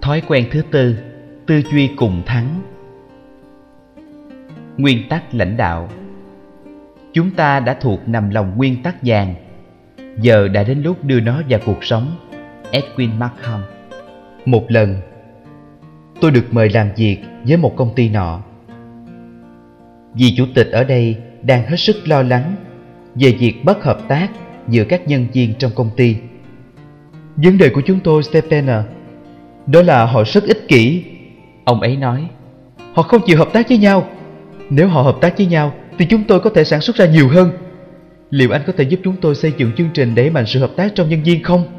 Thói quen thứ tư, tư duy cùng thắng. Nguyên tắc lãnh đạo. Chúng ta đã thuộc nằm lòng nguyên tắc vàng, giờ đã đến lúc đưa nó vào cuộc sống. Edwin Markham. Một lần, tôi được mời làm việc với một công ty nọ. Vị chủ tịch ở đây đang hết sức lo lắng về việc bất hợp tác giữa các nhân viên trong công ty. Vấn đề của chúng tôi, Stephen, đó là họ rất ích kỷ. Ông ấy nói, họ không chịu hợp tác với nhau. Nếu họ hợp tác với nhau thì chúng tôi có thể sản xuất ra nhiều hơn. Liệu anh có thể giúp chúng tôi xây dựng chương trình đẩy mạnh sự hợp tác trong nhân viên không?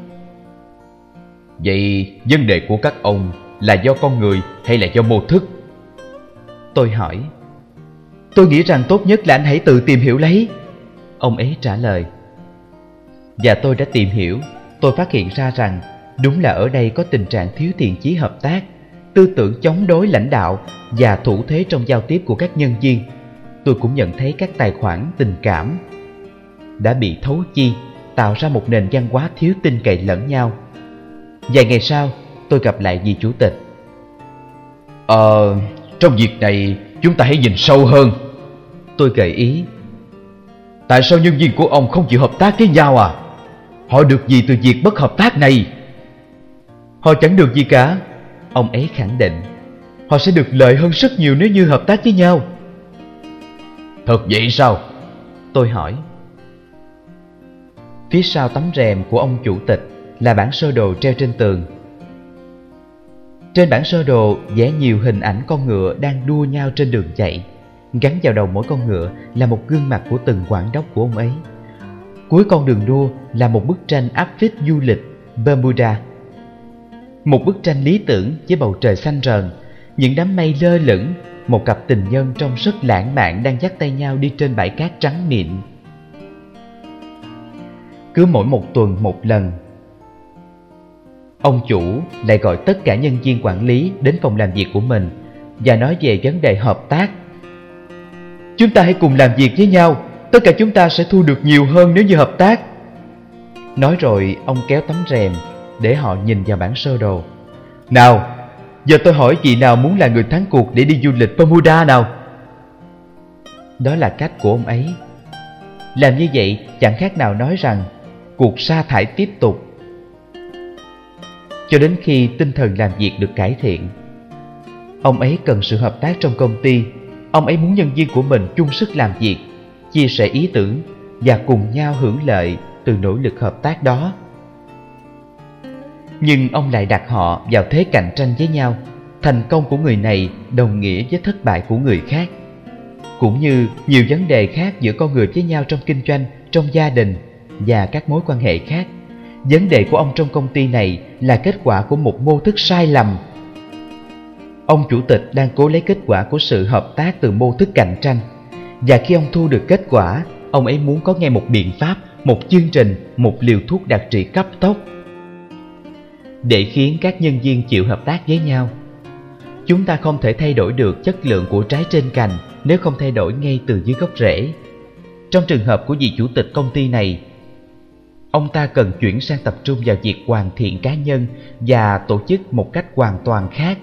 Vậy vấn đề của các ông là do con người hay là do mô thức? Tôi hỏi. Tôi nghĩ rằng tốt nhất là anh hãy tự tìm hiểu lấy. Ông ấy trả lời. Và tôi đã tìm hiểu. Tôi phát hiện ra rằng đúng là ở đây có tình trạng thiếu thiện chí hợp tác, tư tưởng chống đối lãnh đạo và thủ thế trong giao tiếp của các nhân viên. Tôi cũng nhận thấy các tài khoản tình cảm đã bị thấu chi, tạo ra một nền văn hóa thiếu tin cậy lẫn nhau. Vài ngày sau, tôi gặp lại vị chủ tịch. Trong việc này chúng ta hãy nhìn sâu hơn. Tôi gợi ý. Tại sao nhân viên của ông không chịu hợp tác với nhau à? Họ được gì từ việc bất hợp tác này? Họ chẳng được gì cả. Ông ấy khẳng định. Họ sẽ được lợi hơn rất nhiều nếu như hợp tác với nhau. Thật vậy sao? Tôi hỏi. Phía sau tấm rèm của ông chủ tịch là bản sơ đồ treo trên tường. Trên bản sơ đồ vẽ nhiều hình ảnh con ngựa đang đua nhau trên đường chạy. Gắn vào đầu mỗi con ngựa là một gương mặt của từng quản đốc của ông ấy. Cuối con đường đua là một bức tranh áp phích du lịch Bermuda. Một bức tranh lý tưởng với bầu trời xanh rờn, những đám mây lơ lửng, một cặp tình nhân trông rất lãng mạn đang dắt tay nhau đi trên bãi cát trắng mịn. Cứ mỗi một tuần một lần, ông chủ lại gọi tất cả nhân viên quản lý đến phòng làm việc của mình và nói về vấn đề hợp tác. Chúng ta hãy cùng làm việc với nhau, tất cả chúng ta sẽ thu được nhiều hơn nếu như hợp tác. Nói rồi ông kéo tấm rèm để họ nhìn vào bản sơ đồ. Nào, giờ tôi hỏi vị nào muốn là người thắng cuộc để đi du lịch Bermuda nào? Đó là cách của ông ấy. Làm như vậy chẳng khác nào nói rằng cuộc sa thải tiếp tục cho đến khi tinh thần làm việc được cải thiện. Ông ấy cần sự hợp tác trong công ty. Ông ấy muốn nhân viên của mình chung sức làm việc, chia sẻ ý tưởng và cùng nhau hưởng lợi từ nỗ lực hợp tác đó. Nhưng ông lại đặt họ vào thế cạnh tranh với nhau. Thành công của người này đồng nghĩa với thất bại của người khác. Cũng như nhiều vấn đề khác giữa con người với nhau trong kinh doanh, trong gia đình và các mối quan hệ khác. Vấn đề của ông trong công ty này là kết quả của một mô thức sai lầm. Ông chủ tịch đang cố lấy kết quả của sự hợp tác từ mô thức cạnh tranh. Và khi ông thu được kết quả, ông ấy muốn có ngay một biện pháp, một chương trình, một liều thuốc đặc trị cấp tốc để khiến các nhân viên chịu hợp tác với nhau. Chúng ta không thể thay đổi được chất lượng của trái trên cành nếu không thay đổi ngay từ dưới gốc rễ. Trong trường hợp của vị chủ tịch công ty này, ông ta cần chuyển sang tập trung vào việc hoàn thiện cá nhân và tổ chức một cách hoàn toàn khác,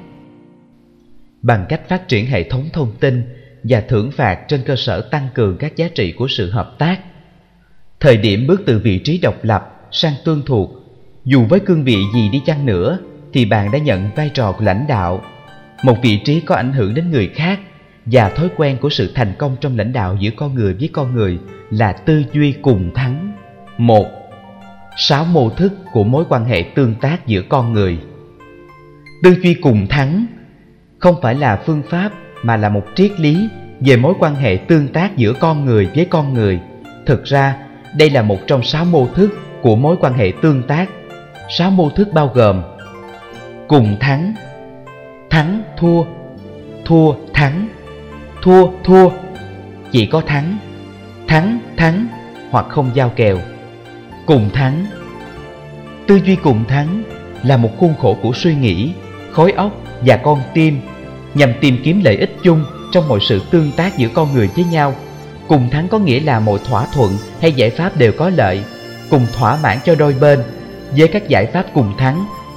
bằng cách phát triển hệ thống thông tin và thưởng phạt trên cơ sở tăng cường các giá trị của sự hợp tác. Thời điểm bước từ vị trí độc lập sang tương thuộc, dù với cương vị gì đi chăng nữa, thì bạn đã nhận vai trò của lãnh đạo, một vị trí có ảnh hưởng đến người khác, và thói quen của sự thành công trong lãnh đạo giữa con người với con người là tư duy cùng thắng. 1. 6 mô thức của mối quan hệ tương tác giữa con người. Tư duy cùng thắng không phải là phương pháp mà là một triết lý về mối quan hệ tương tác giữa con người với con người. Thực ra, đây là một trong 6 mô thức của mối quan hệ tương tác. 6 mô thức bao gồm: cùng thắng, thắng thua, thua thắng, thua thua, chỉ có thắng, thắng thắng hoặc không giao kèo. Cùng thắng. Tư duy cùng thắng là một khuôn khổ của suy nghĩ, khối óc và con tim nhằm tìm kiếm lợi ích chung trong mọi sự tương tác giữa con người với nhau. Cùng thắng có nghĩa là mọi thỏa thuận hay giải pháp đều có lợi, cùng thỏa mãn cho đôi bên. Với các giải pháp cùng thắng,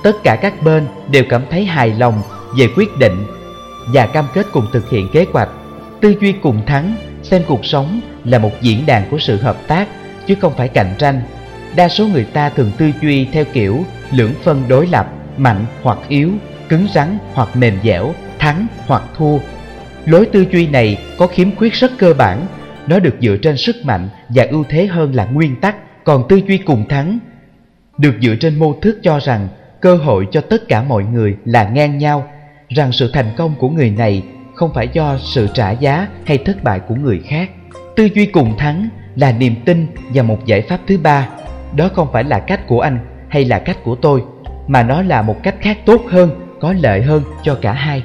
tất cả các bên đều cảm thấy hài lòng về quyết định và cam kết cùng thực hiện kế hoạch. Tư duy cùng thắng xem cuộc sống là một diễn đàn của sự hợp tác chứ không phải cạnh tranh. Đa số người ta thường tư duy theo kiểu lưỡng phân đối lập, mạnh hoặc yếu, cứng rắn hoặc mềm dẻo, thắng hoặc thua. Lối tư duy này có khiếm khuyết rất cơ bản, nó được dựa trên sức mạnh và ưu thế hơn là nguyên tắc. Còn tư duy cùng thắng được dựa trên mô thức cho rằng cơ hội cho tất cả mọi người là ngang nhau, rằng sự thành công của người này không phải do sự trả giá hay thất bại của người khác. Tư duy cùng thắng là niềm tin và một giải pháp thứ ba. Đó không phải là cách của anh hay là cách của tôi, mà nó là một cách khác tốt hơn, có lợi hơn cho cả hai.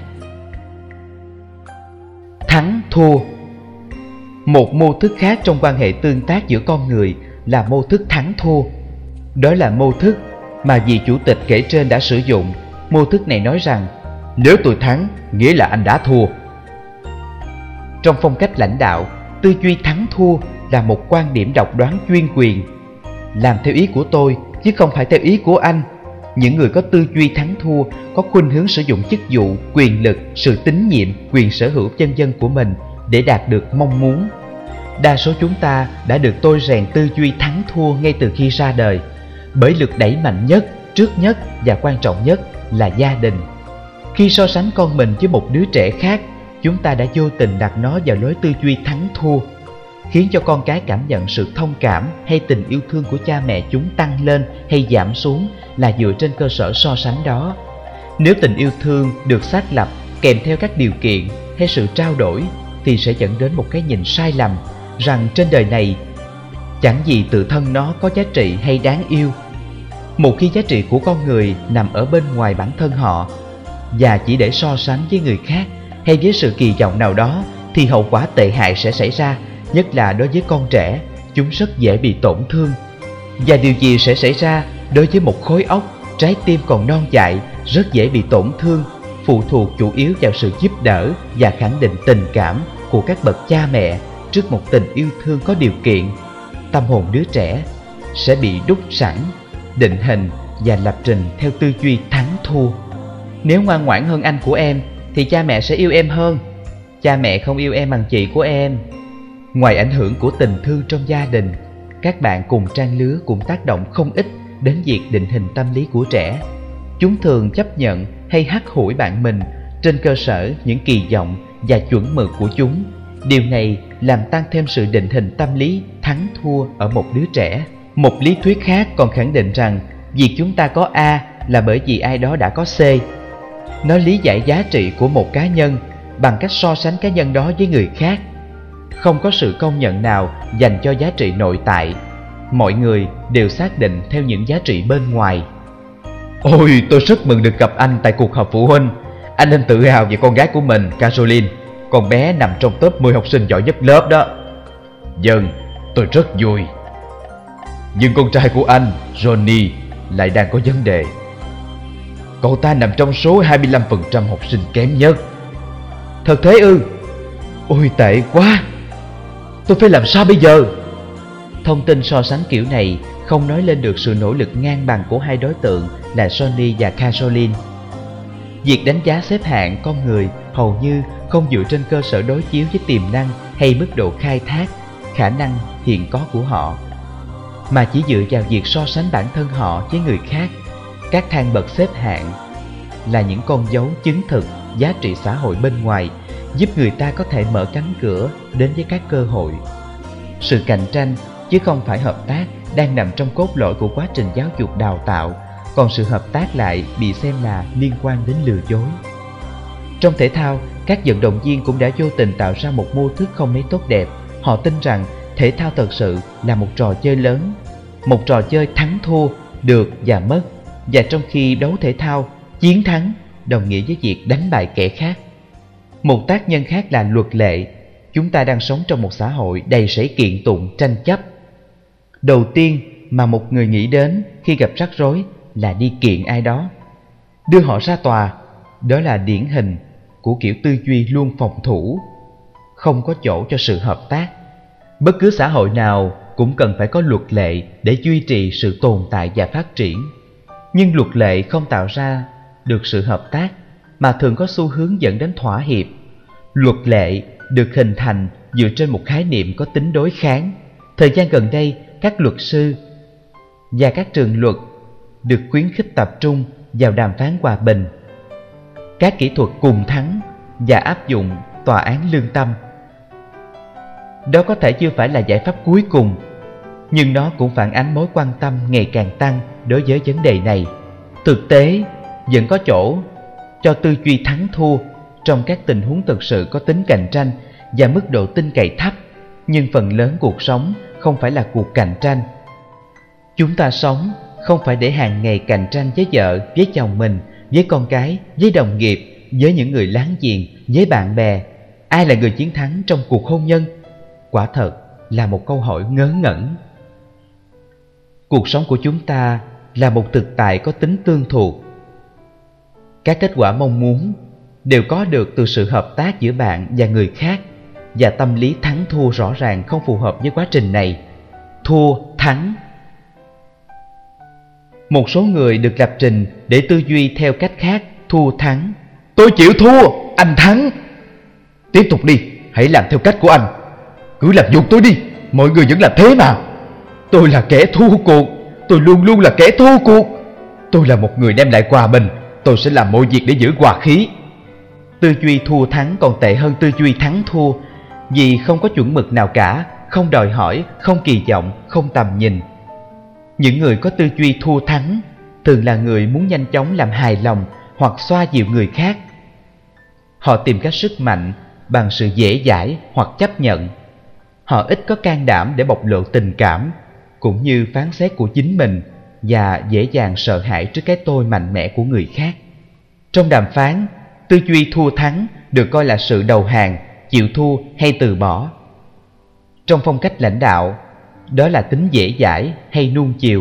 Thắng thua. Một mô thức khác trong quan hệ tương tác giữa con người là mô thức thắng thua. Đó là mô thức mà vị chủ tịch kể trên đã sử dụng. Mô thức này nói rằng nếu tôi thắng, nghĩa là anh đã thua. Trong phong cách lãnh đạo, tư duy thắng thua là một quan điểm độc đoán chuyên quyền. Làm theo ý của tôi, chứ không phải theo ý của anh. Những người có tư duy thắng thua có khuynh hướng sử dụng chức vụ, quyền lực, sự tín nhiệm, quyền sở hữu vân vân của mình để đạt được mong muốn. Đa số chúng ta đã được tôi rèn tư duy thắng thua ngay từ khi ra đời, bởi lực đẩy mạnh nhất, trước nhất và quan trọng nhất là gia đình. Khi so sánh con mình với một đứa trẻ khác, chúng ta đã vô tình đặt nó vào lối tư duy thắng thua, khiến cho con cái cảm nhận sự thông cảm hay tình yêu thương của cha mẹ chúng tăng lên hay giảm xuống là dựa trên cơ sở so sánh đó. Nếu tình yêu thương được xác lập kèm theo các điều kiện hay sự trao đổi thì sẽ dẫn đến một cái nhìn sai lầm rằng trên đời này chẳng gì tự thân nó có giá trị hay đáng yêu. Một khi giá trị của con người nằm ở bên ngoài bản thân họ và chỉ để so sánh với người khác hay với sự kỳ vọng nào đó thì hậu quả tệ hại sẽ xảy ra, nhất là đối với con trẻ, chúng rất dễ bị tổn thương. Và điều gì sẽ xảy ra đối với một khối óc, trái tim còn non dại, rất dễ bị tổn thương, phụ thuộc chủ yếu vào sự giúp đỡ và khẳng định tình cảm của các bậc cha mẹ trước một tình yêu thương có điều kiện. Tâm hồn đứa trẻ sẽ bị đúc sẵn, định hình và lập trình theo tư duy thắng thua. Nếu ngoan ngoãn hơn anh của em thì cha mẹ sẽ yêu em hơn. Cha mẹ không yêu em bằng chị của em. Ngoài ảnh hưởng của tình thương trong gia đình, các bạn cùng trang lứa cũng tác động không ít đến việc định hình tâm lý của trẻ. Chúng thường chấp nhận hay hắt hủi bạn mình trên cơ sở những kỳ vọng và chuẩn mực của chúng. Điều này làm tăng thêm sự định hình tâm lý thắng thua ở một đứa trẻ. Một lý thuyết khác còn khẳng định rằng việc chúng ta có A là bởi vì ai đó đã có C. Nó lý giải giá trị của một cá nhân bằng cách so sánh cá nhân đó với người khác. Không có sự công nhận nào dành cho giá trị nội tại. Mọi người đều xác định theo những giá trị bên ngoài. Ôi, tôi rất mừng được gặp anh tại cuộc họp phụ huynh. Anh nên tự hào về con gái của mình, Caroline. Con bé nằm trong top 10 học sinh giỏi nhất lớp đó. Vâng, tôi rất vui. Nhưng con trai của anh, Johnny, lại đang có vấn đề. Cậu ta nằm trong số 25% học sinh kém nhất. Thật thế ư? Ôi tệ quá. Tôi phải làm sao bây giờ? Thông tin so sánh kiểu này không nói lên được sự nỗ lực ngang bằng của hai đối tượng là Johnny và Caroline. Việc đánh giá xếp hạng con người hầu như không dựa trên cơ sở đối chiếu với tiềm năng hay mức độ khai thác, khả năng hiện có của họ, mà chỉ dựa vào việc so sánh bản thân họ với người khác. Các thang bậc xếp hạng là những con dấu chứng thực giá trị xã hội bên ngoài, giúp người ta có thể mở cánh cửa đến với các cơ hội. Sự cạnh tranh chứ không phải hợp tác đang nằm trong cốt lõi của quá trình giáo dục đào tạo, còn sự hợp tác lại bị xem là liên quan đến lừa dối. Trong thể thao, các vận động viên cũng đã vô tình tạo ra một mô thức không mấy tốt đẹp. Họ tin rằng thể thao thật sự là một trò chơi lớn, một trò chơi thắng thua, được và mất. Và trong khi đấu thể thao, chiến thắng đồng nghĩa với việc đánh bại kẻ khác. Một tác nhân khác là luật lệ. Chúng ta đang sống trong một xã hội đầy rẫy kiện tụng, tranh chấp. Đầu tiên mà một người nghĩ đến khi gặp rắc rối là đi kiện ai đó, đưa họ ra tòa. Đó là điển hình của kiểu tư duy luôn phòng thủ, không có chỗ cho sự hợp tác. Bất cứ xã hội nào cũng cần phải có luật lệ để duy trì sự tồn tại và phát triển. Nhưng luật lệ không tạo ra được sự hợp tác, mà thường có xu hướng dẫn đến thỏa hiệp. Luật lệ được hình thành dựa trên một khái niệm có tính đối kháng. Thời gian gần đây, các luật sư và các trường luật được khuyến khích tập trung vào đàm phán hòa bình, các kỹ thuật cùng thắng và áp dụng tòa án lương tâm. Đó có thể chưa phải là giải pháp cuối cùng, nhưng nó cũng phản ánh mối quan tâm ngày càng tăng đối với vấn đề này. Thực tế, vẫn có chỗ cho tư duy thắng thua trong các tình huống thực sự có tính cạnh tranh và mức độ tin cậy thấp, nhưng phần lớn cuộc sống không phải là cuộc cạnh tranh. Chúng ta sống không phải để hàng ngày cạnh tranh với vợ, với chồng mình, với con cái, với đồng nghiệp, với những người láng giềng, với bạn bè. Ai là người chiến thắng trong cuộc hôn nhân? Quả thật là một câu hỏi ngớ ngẩn. Cuộc sống của chúng ta là một thực tại có tính tương thuộc. Các kết quả mong muốn đều có được từ sự hợp tác giữa bạn và người khác, và tâm lý thắng thua rõ ràng không phù hợp với quá trình này. Thua, thắng. Một số người được lập trình để tư duy theo cách khác, thua thắng. Tôi chịu thua, anh thắng. Tiếp tục đi, hãy làm theo cách của anh. Cứ làm giùm tôi đi, mọi người vẫn làm thế mà. Tôi là kẻ thua cuộc, tôi luôn luôn là kẻ thua cuộc. Tôi là một người đem lại hòa bình, tôi sẽ làm mọi việc để giữ hòa khí. Tư duy thua thắng còn tệ hơn tư duy thắng thua, vì không có chuẩn mực nào cả, không đòi hỏi, không kỳ vọng, không tầm nhìn. Những người có tư duy thua thắng thường là người muốn nhanh chóng làm hài lòng hoặc xoa dịu người khác. Họ tìm cách sức mạnh bằng sự dễ dãi hoặc chấp nhận. Họ ít có can đảm để bộc lộ tình cảm cũng như phán xét của chính mình, và dễ dàng sợ hãi trước cái tôi mạnh mẽ của người khác. Trong đàm phán, tư duy thua thắng được coi là sự đầu hàng, chịu thua hay từ bỏ. Trong phong cách lãnh đạo, đó là tính dễ dãi hay nuông chiều.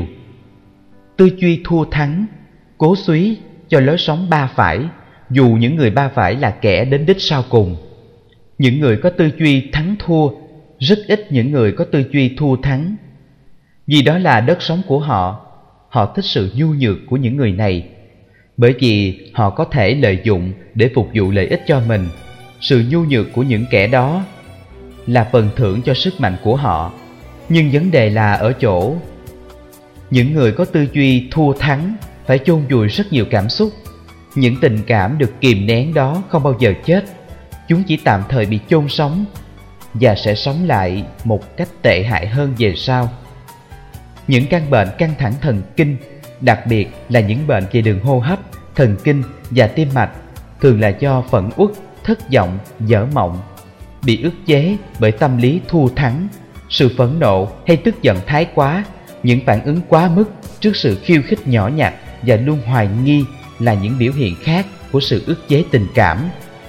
Tư duy thua thắng cố suý cho lối sống ba phải, dù những người ba phải là kẻ đến đích sau cùng. Những người có tư duy thắng thua, rất ít những người có tư duy thua thắng. Vì đó là đất sống của họ, họ thích sự nhu nhược của những người này, bởi vì họ có thể lợi dụng để phục vụ lợi ích cho mình. Sự nhu nhược của những kẻ đó là phần thưởng cho sức mạnh của họ. Nhưng vấn đề là ở chỗ những người có tư duy thua thắng phải chôn vùi rất nhiều cảm xúc. Những tình cảm được kìm nén đó không bao giờ chết, chúng chỉ tạm thời bị chôn sống và sẽ sống lại một cách tệ hại hơn về sau. Những căn bệnh căng thẳng thần kinh, đặc biệt là những bệnh về đường hô hấp, thần kinh và tim mạch, thường là do phẫn uất, thất vọng, dở mộng, bị ức chế bởi tâm lý thua thắng. Sự phẫn nộ hay tức giận thái quá, những phản ứng quá mức trước sự khiêu khích nhỏ nhặt và luôn hoài nghi là những biểu hiện khác của sự ức chế tình cảm.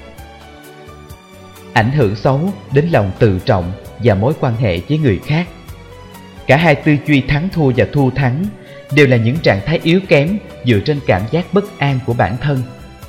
Ảnh hưởng xấu đến lòng tự trọng và mối quan hệ với người khác. Cả hai tư duy thắng thua và thua thắng đều là những trạng thái yếu kém dựa trên cảm giác bất an của bản thân.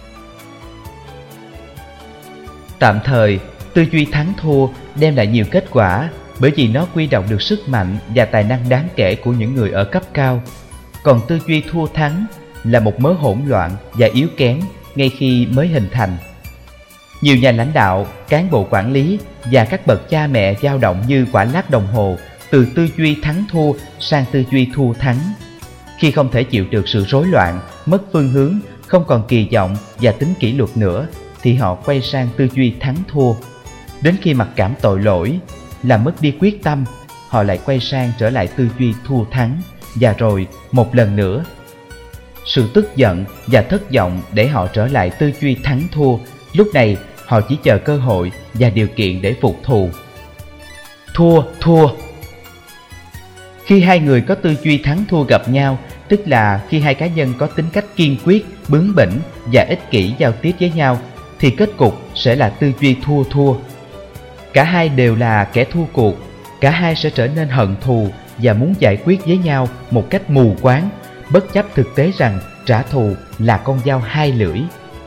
Tạm thời, tư duy thắng thua đem lại nhiều kết quả bởi vì nó quy động được sức mạnh và tài năng đáng kể của những người ở cấp cao. Còn tư duy thua thắng là một mớ hỗn loạn và yếu kém ngay khi mới hình thành. Nhiều nhà lãnh đạo, cán bộ quản lý và các bậc cha mẹ dao động như quả lắc đồng hồ từ tư duy thắng thua sang tư duy thua thắng. Khi không thể chịu được sự rối loạn, mất phương hướng, không còn kỳ vọng và tính kỷ luật nữa, thì họ quay sang tư duy thắng thua. Đến khi mặc cảm tội lỗi, làm mất đi quyết tâm, họ lại quay sang trở lại tư duy thua thắng, và rồi một lần nữa. Sự tức giận và thất vọng để họ trở lại tư duy thắng thua. Lúc này họ chỉ chờ cơ hội và điều kiện để phục thù. Thua. Khi hai người có tư duy thắng thua gặp nhau, tức là khi hai cá nhân có tính cách kiên quyết, bướng bỉnh và ích kỷ giao tiếp với nhau, thì kết cục sẽ là tư duy thua. Cả hai đều là kẻ thua cuộc, cả hai sẽ trở nên hận thù và muốn giải quyết với nhau một cách mù quáng, bất chấp thực tế rằng trả thù là con dao hai lưỡi.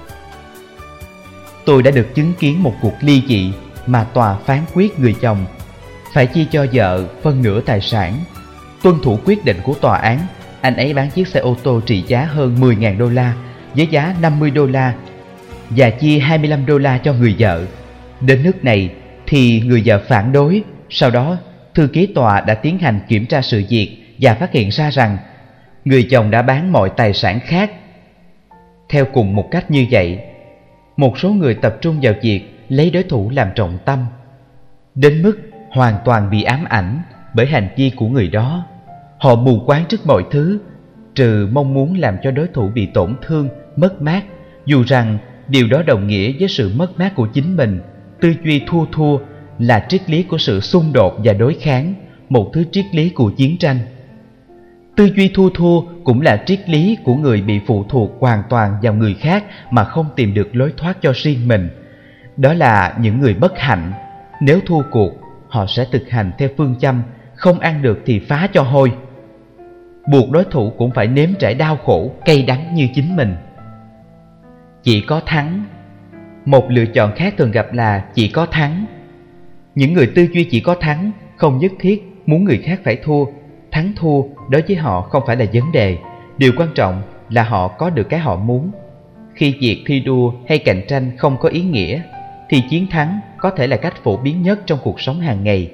Tôi đã được chứng kiến một cuộc ly dị mà tòa phán quyết người chồng phải chia cho vợ phân nửa tài sản. Tuân thủ quyết định của tòa án, anh ấy bán chiếc xe ô tô trị giá hơn 10.000 đô la với giá 50 đô la và chia 25 đô la cho người vợ. Đến nước này thì người vợ phản đối. Sau đó thư ký tòa đã tiến hành kiểm tra sự việc và phát hiện ra rằng người chồng đã bán mọi tài sản khác. Theo cùng một cách như vậy, một số người tập trung vào việc lấy đối thủ làm trọng tâm, đến mức hoàn toàn bị ám ảnh bởi hành vi của người đó. Họ mù quáng trước mọi thứ, trừ mong muốn làm cho đối thủ bị tổn thương, mất mát, dù rằng điều đó đồng nghĩa với sự mất mát của chính mình. Tư duy thua thua là triết lý của sự xung đột và đối kháng, một thứ triết lý của chiến tranh. Tư duy thua thua cũng là triết lý của người bị phụ thuộc hoàn toàn vào người khác mà không tìm được lối thoát cho riêng mình. Đó là những người bất hạnh. Nếu thua cuộc, họ sẽ thực hành theo phương châm không ăn được thì phá cho hôi. Buộc đối thủ cũng phải nếm trải đau khổ, cay đắng như chính mình. Chỉ có thắng. Một lựa chọn khác thường gặp là chỉ có thắng. Những người tư duy chỉ có thắng không nhất thiết muốn người khác phải thua. Thắng thua đối với họ không phải là vấn đề. Điều quan trọng là họ có được cái họ muốn. Khi việc thi đua hay cạnh tranh không có ý nghĩa, thì chiến thắng có thể là cách phổ biến nhất trong cuộc sống hàng ngày.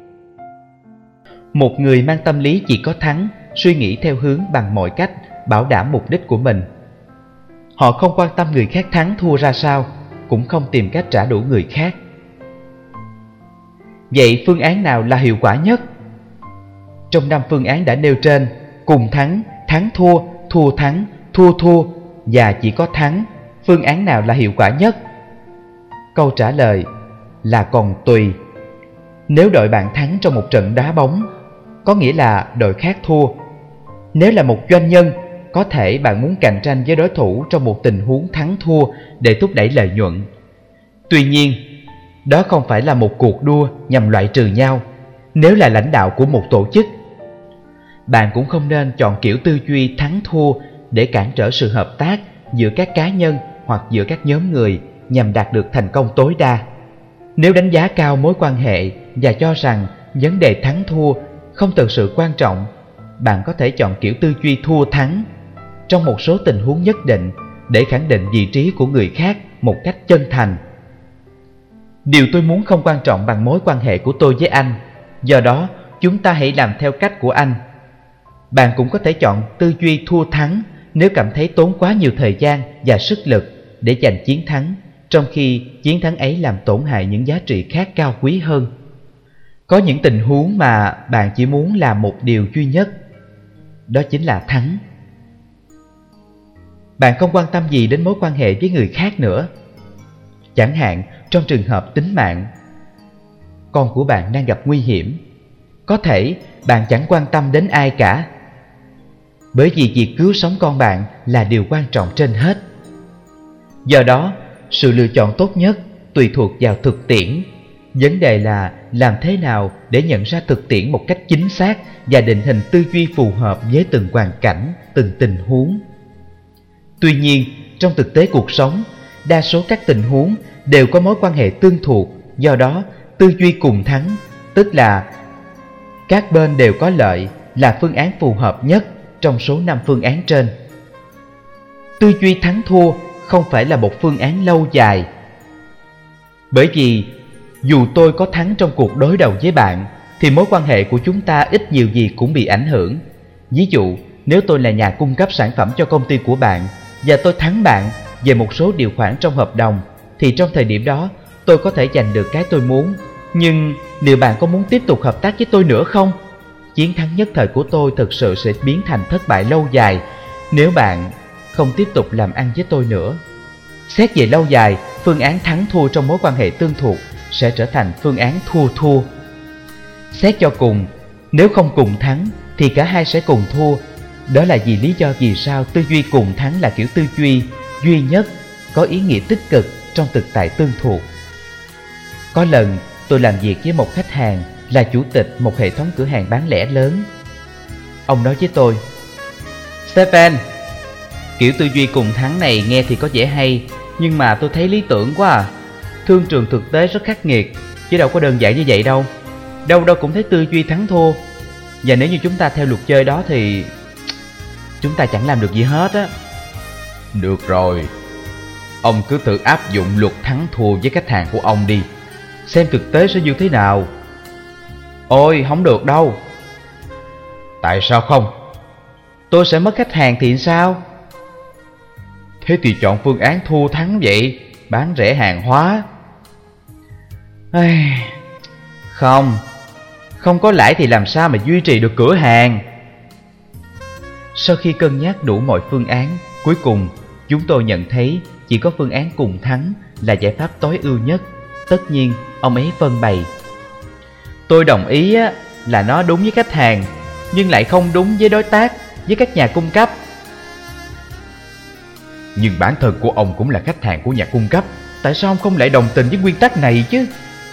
Một người mang tâm lý chỉ có thắng suy nghĩ theo hướng bằng mọi cách bảo đảm mục đích của mình. Họ không quan tâm người khác thắng thua ra sao, cũng không tìm cách trả đũa người khác. Vậy phương án nào là hiệu quả nhất? Trong 5 phương án đã nêu trên, cùng thắng, thắng thua, thua thắng, thua thua và chỉ có thắng, phương án nào là hiệu quả nhất? Câu trả lời là còn tùy. Nếu đội bạn thắng trong một trận đá bóng, có nghĩa là đội khác thua. Nếu là một doanh nhân, có thể bạn muốn cạnh tranh với đối thủ trong một tình huống thắng thua để thúc đẩy lợi nhuận. Tuy nhiên, đó không phải là một cuộc đua nhằm loại trừ nhau. Nếu là lãnh đạo của một tổ chức, bạn cũng không nên chọn kiểu tư duy thắng thua để cản trở sự hợp tác giữa các cá nhân hoặc giữa các nhóm người nhằm đạt được thành công tối đa. Nếu đánh giá cao mối quan hệ và cho rằng vấn đề thắng thua không thực sự quan trọng, bạn có thể chọn kiểu tư duy thua thắng trong một số tình huống nhất định để khẳng định vị trí của người khác một cách chân thành. Điều tôi muốn không quan trọng bằng mối quan hệ của tôi với anh, do đó chúng ta hãy làm theo cách của anh. Bạn cũng có thể chọn tư duy thua thắng nếu cảm thấy tốn quá nhiều thời gian và sức lực để giành chiến thắng, trong khi chiến thắng ấy làm tổn hại những giá trị khác cao quý hơn. Có những tình huống mà bạn chỉ muốn làm một điều duy nhất, đó chính là thắng. Bạn không quan tâm gì đến mối quan hệ với người khác nữa. Chẳng hạn trong trường hợp tính mạng, con của bạn đang gặp nguy hiểm, có thể bạn chẳng quan tâm đến ai cả, bởi vì việc cứu sống con bạn là điều quan trọng trên hết. Do đó, sự lựa chọn tốt nhất tùy thuộc vào thực tiễn. Vấn đề là làm thế nào để nhận ra thực tiễn một cách chính xác và định hình tư duy phù hợp với từng hoàn cảnh, từng tình huống. Tuy nhiên, trong thực tế cuộc sống, đa số các tình huống đều có mối quan hệ tương thuộc. Do đó, tư duy cùng thắng, tức là các bên đều có lợi, là phương án phù hợp nhất trong số 5 phương án trên. Tư duy thắng thua không phải là một phương án lâu dài, bởi vì dù tôi có thắng trong cuộc đối đầu với bạn thì mối quan hệ của chúng ta ít nhiều gì cũng bị ảnh hưởng. Ví dụ, nếu tôi là nhà cung cấp sản phẩm cho công ty của bạn và tôi thắng bạn về một số điều khoản trong hợp đồng, thì trong thời điểm đó tôi có thể giành được cái tôi muốn. Nhưng liệu bạn có muốn tiếp tục hợp tác với tôi nữa không? Chiến thắng nhất thời của tôi thực sự sẽ biến thành thất bại lâu dài nếu bạn không tiếp tục làm ăn với tôi nữa. Xét về lâu dài, phương án thắng thua trong mối quan hệ tương thuộc sẽ trở thành phương án thua thua. Xét cho cùng, nếu không cùng thắng thì cả hai sẽ cùng thua. Đó là vì lý do vì sao tư duy cùng thắng là kiểu tư duy duy nhất có ý nghĩa tích cực trong thực tại tương thuộc. Có lần tôi làm việc với một khách hàng là chủ tịch một hệ thống cửa hàng bán lẻ lớn. Ông nói với tôi: "Stephen, kiểu tư duy cùng thắng này nghe thì có vẻ hay, nhưng mà tôi thấy lý tưởng quá à. Thương trường thực tế rất khắc nghiệt, chứ đâu có đơn giản như vậy đâu. Đâu đâu cũng thấy tư duy thắng thua. Và nếu như chúng ta theo luật chơi đó thì chúng ta chẳng làm được gì hết á. Được rồi, ông cứ tự áp dụng luật thắng thua với khách hàng của ông đi, xem thực tế sẽ như thế nào. Ôi, không được đâu. Tại sao không? Tôi sẽ mất khách hàng thì sao? Thế thì chọn phương án thua thắng vậy, bán rẻ hàng hóa. Không có lãi thì làm sao mà duy trì được cửa hàng. Sau khi cân nhắc đủ mọi phương án, cuối cùng chúng tôi nhận thấy chỉ có phương án cùng thắng là giải pháp tối ưu nhất. Tất nhiên, ông ấy phân bày. Tôi đồng ý là nó đúng với khách hàng, nhưng lại không đúng với đối tác, với các nhà cung cấp. Nhưng bản thân của ông cũng là khách hàng của nhà cung cấp, tại sao ông không lại đồng tình với nguyên tắc này chứ?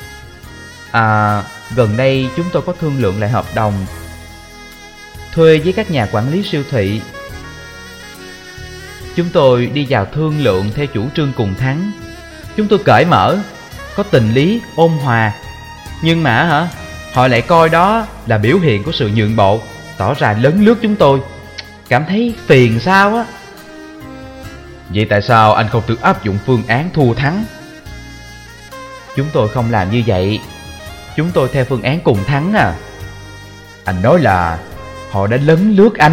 Gần đây chúng tôi có thương lượng lại hợp đồng thuê với các nhà quản lý siêu thị. Chúng tôi đi vào thương lượng theo chủ trương cùng thắng. Chúng tôi cởi mở, có tình lý, ôn hòa. Nhưng mà họ lại coi đó là biểu hiện của sự nhượng bộ, tỏ ra lấn lướt chúng tôi. Cảm thấy phiền sao á. Vậy tại sao anh không tự áp dụng phương án thua thắng? Chúng tôi không làm như vậy. Chúng tôi theo phương án cùng thắng à. Anh nói là họ đã lấn lướt anh.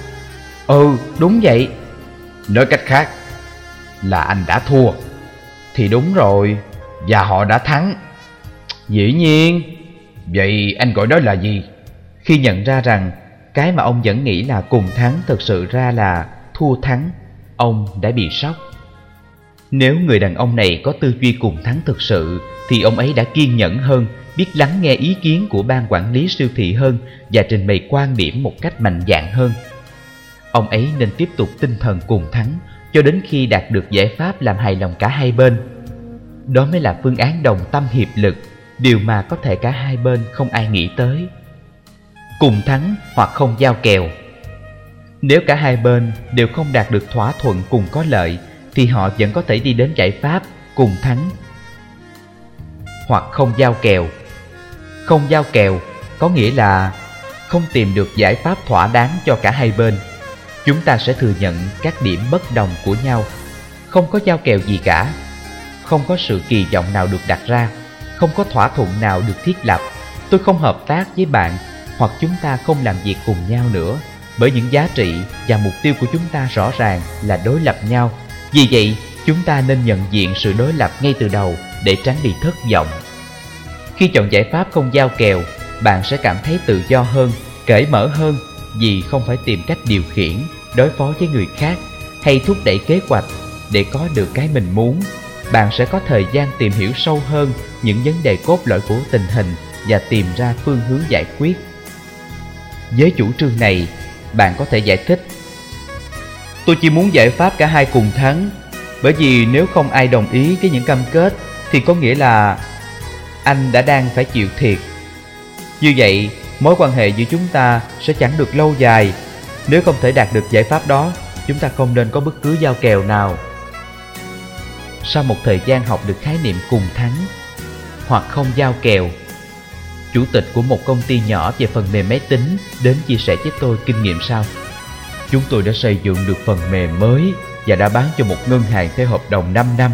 Đúng vậy. Nói cách khác là anh đã thua. Thì đúng rồi. Và họ đã thắng. Dĩ nhiên. Vậy anh gọi đó là gì? Khi nhận ra rằng cái mà ông vẫn nghĩ là cùng thắng thực sự ra là thua thắng, ông đã bị sốc. Nếu người đàn ông này có tư duy cùng thắng thực sự thì ông ấy đã kiên nhẫn hơn, biết lắng nghe ý kiến của ban quản lý siêu thị hơn và trình bày quan điểm một cách mạnh dạn hơn. Ông ấy nên tiếp tục tinh thần cùng thắng cho đến khi đạt được giải pháp làm hài lòng cả hai bên. Đó mới là phương án đồng tâm hiệp lực, điều mà có thể cả hai bên không ai nghĩ tới. Cùng thắng hoặc không giao kèo. Nếu cả hai bên đều không đạt được thỏa thuận cùng có lợi thì họ vẫn có thể đi đến giải pháp cùng thắng hoặc không giao kèo. Không giao kèo có nghĩa là không tìm được giải pháp thỏa đáng cho cả hai bên. Chúng ta sẽ thừa nhận các điểm bất đồng của nhau. Không có giao kèo gì cả. Không có sự kỳ vọng nào được đặt ra. Không có thỏa thuận nào được thiết lập. Tôi không hợp tác với bạn, hoặc chúng ta không làm việc cùng nhau nữa, bởi những giá trị và mục tiêu của chúng ta rõ ràng là đối lập nhau. Vì vậy, chúng ta nên nhận diện sự đối lập ngay từ đầu để tránh bị thất vọng. Khi chọn giải pháp không giao kèo, bạn sẽ cảm thấy tự do hơn, cởi mở hơn, vì không phải tìm cách điều khiển, đối phó với người khác hay thúc đẩy kế hoạch để có được cái mình muốn. Bạn sẽ có thời gian tìm hiểu sâu hơn những vấn đề cốt lõi của tình hình và tìm ra phương hướng giải quyết. Với chủ trương này, bạn có thể giải thích: tôi chỉ muốn giải pháp cả hai cùng thắng, bởi vì nếu không ai đồng ý với những cam kết thì có nghĩa là anh đã đang phải chịu thiệt. Như vậy, mối quan hệ giữa chúng ta sẽ chẳng được lâu dài. Nếu không thể đạt được giải pháp đó, chúng ta không nên có bất cứ giao kèo nào. Sau một thời gian học được khái niệm cùng thắng hoặc không giao kèo, chủ tịch của một công ty nhỏ về phần mềm máy tính đến chia sẻ với tôi kinh nghiệm sau. Chúng tôi đã xây dựng được phần mềm mới và đã bán cho một ngân hàng theo hợp đồng 5 năm.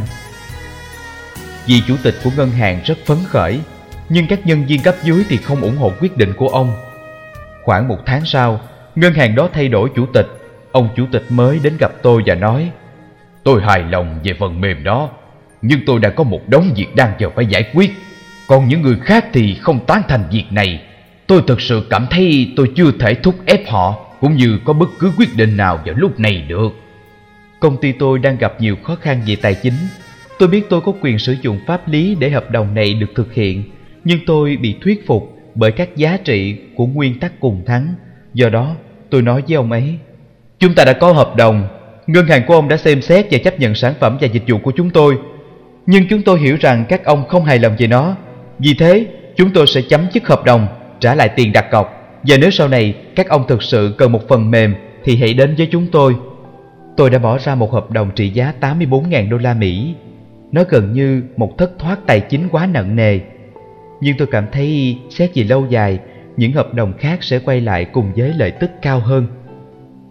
Vị chủ tịch của ngân hàng rất phấn khởi, nhưng các nhân viên cấp dưới thì không ủng hộ quyết định của ông. Khoảng 1 tháng sau, ngân hàng đó thay đổi chủ tịch. Ông chủ tịch mới đến gặp tôi và nói: tôi hài lòng về phần mềm đó, nhưng tôi đã có một đống việc đang chờ phải giải quyết. Còn những người khác thì không tán thành việc này. Tôi thực sự cảm thấy tôi chưa thể thúc ép họ, cũng như có bất cứ quyết định nào vào lúc này được. Công ty tôi đang gặp nhiều khó khăn về tài chính. Tôi biết tôi có quyền sử dụng pháp lý để hợp đồng này được thực hiện, nhưng tôi bị thuyết phục bởi các giá trị của nguyên tắc cùng thắng. Do đó, tôi nói với ông ấy: chúng ta đã có hợp đồng. Ngân hàng của ông đã xem xét và chấp nhận sản phẩm và dịch vụ của chúng tôi. Nhưng chúng tôi hiểu rằng các ông không hài lòng về nó. Vì thế, chúng tôi sẽ chấm dứt hợp đồng, trả lại tiền đặt cọc. Và nếu sau này các ông thực sự cần một phần mềm thì hãy đến với chúng tôi. Tôi đã bỏ ra một hợp đồng trị giá 84.000 đô la Mỹ. Nó gần như một thất thoát tài chính quá nặng nề. Nhưng tôi cảm thấy xét về lâu dài, những hợp đồng khác sẽ quay lại cùng với lợi tức cao hơn.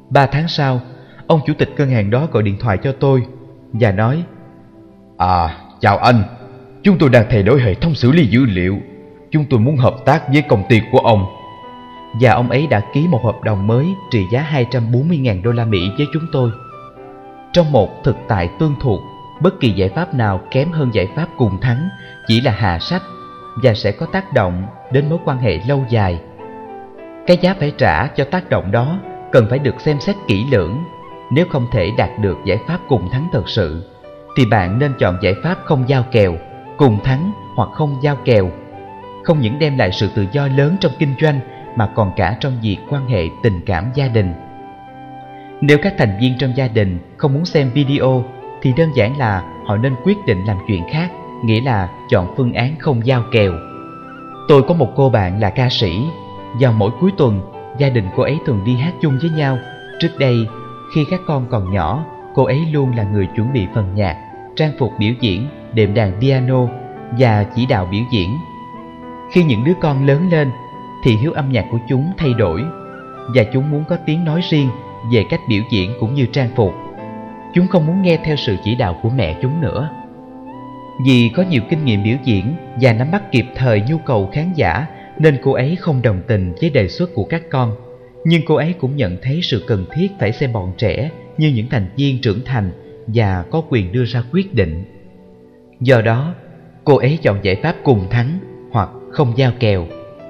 3 tháng sau, ông chủ tịch ngân hàng đó gọi điện thoại cho tôi và nói: Chào anh, chúng tôi đang thay đổi hệ thống xử lý dữ liệu. Chúng tôi muốn hợp tác với công ty của ông. Và ông ấy đã ký một hợp đồng mới trị giá 240.000 đô la Mỹ với chúng tôi. Trong một thực tại tương thuộc, bất kỳ giải pháp nào kém hơn giải pháp cùng thắng chỉ là hạ sách và sẽ có tác động đến mối quan hệ lâu dài. Cái giá phải trả cho tác động đó cần phải được xem xét kỹ lưỡng. Nếu không thể đạt được giải pháp cùng thắng thật sự, thì bạn nên chọn giải pháp không giao kèo, cùng thắng hoặc không giao kèo. Không những đem lại sự tự do lớn trong kinh doanh mà còn cả trong việc quan hệ tình cảm gia đình. Nếu các thành viên trong gia đình không muốn xem video thì đơn giản là họ nên quyết định làm chuyện khác, nghĩa là chọn phương án không giao kèo. Tôi có một cô bạn là ca sĩ. Vào mỗi cuối tuần, gia đình cô ấy thường đi hát chung với nhau. Trước đây, khi các con còn nhỏ, cô ấy luôn là người chuẩn bị phần nhạc, trang phục biểu diễn, đệm đàn piano và chỉ đạo biểu diễn. Khi những đứa con lớn lên, thì hiếu âm nhạc của chúng thay đổi và chúng muốn có tiếng nói riêng về cách biểu diễn cũng như trang phục. Chúng không muốn nghe theo sự chỉ đạo của mẹ chúng nữa. Vì có nhiều kinh nghiệm biểu diễn và nắm bắt kịp thời nhu cầu khán giả nên cô ấy không đồng tình với đề xuất của các con. Nhưng cô ấy cũng nhận thấy sự cần thiết phải xem bọn trẻ như những thành viên trưởng thành và có quyền đưa ra quyết định. Do đó, cô ấy chọn giải pháp cùng thắng hoặc không giao kèo.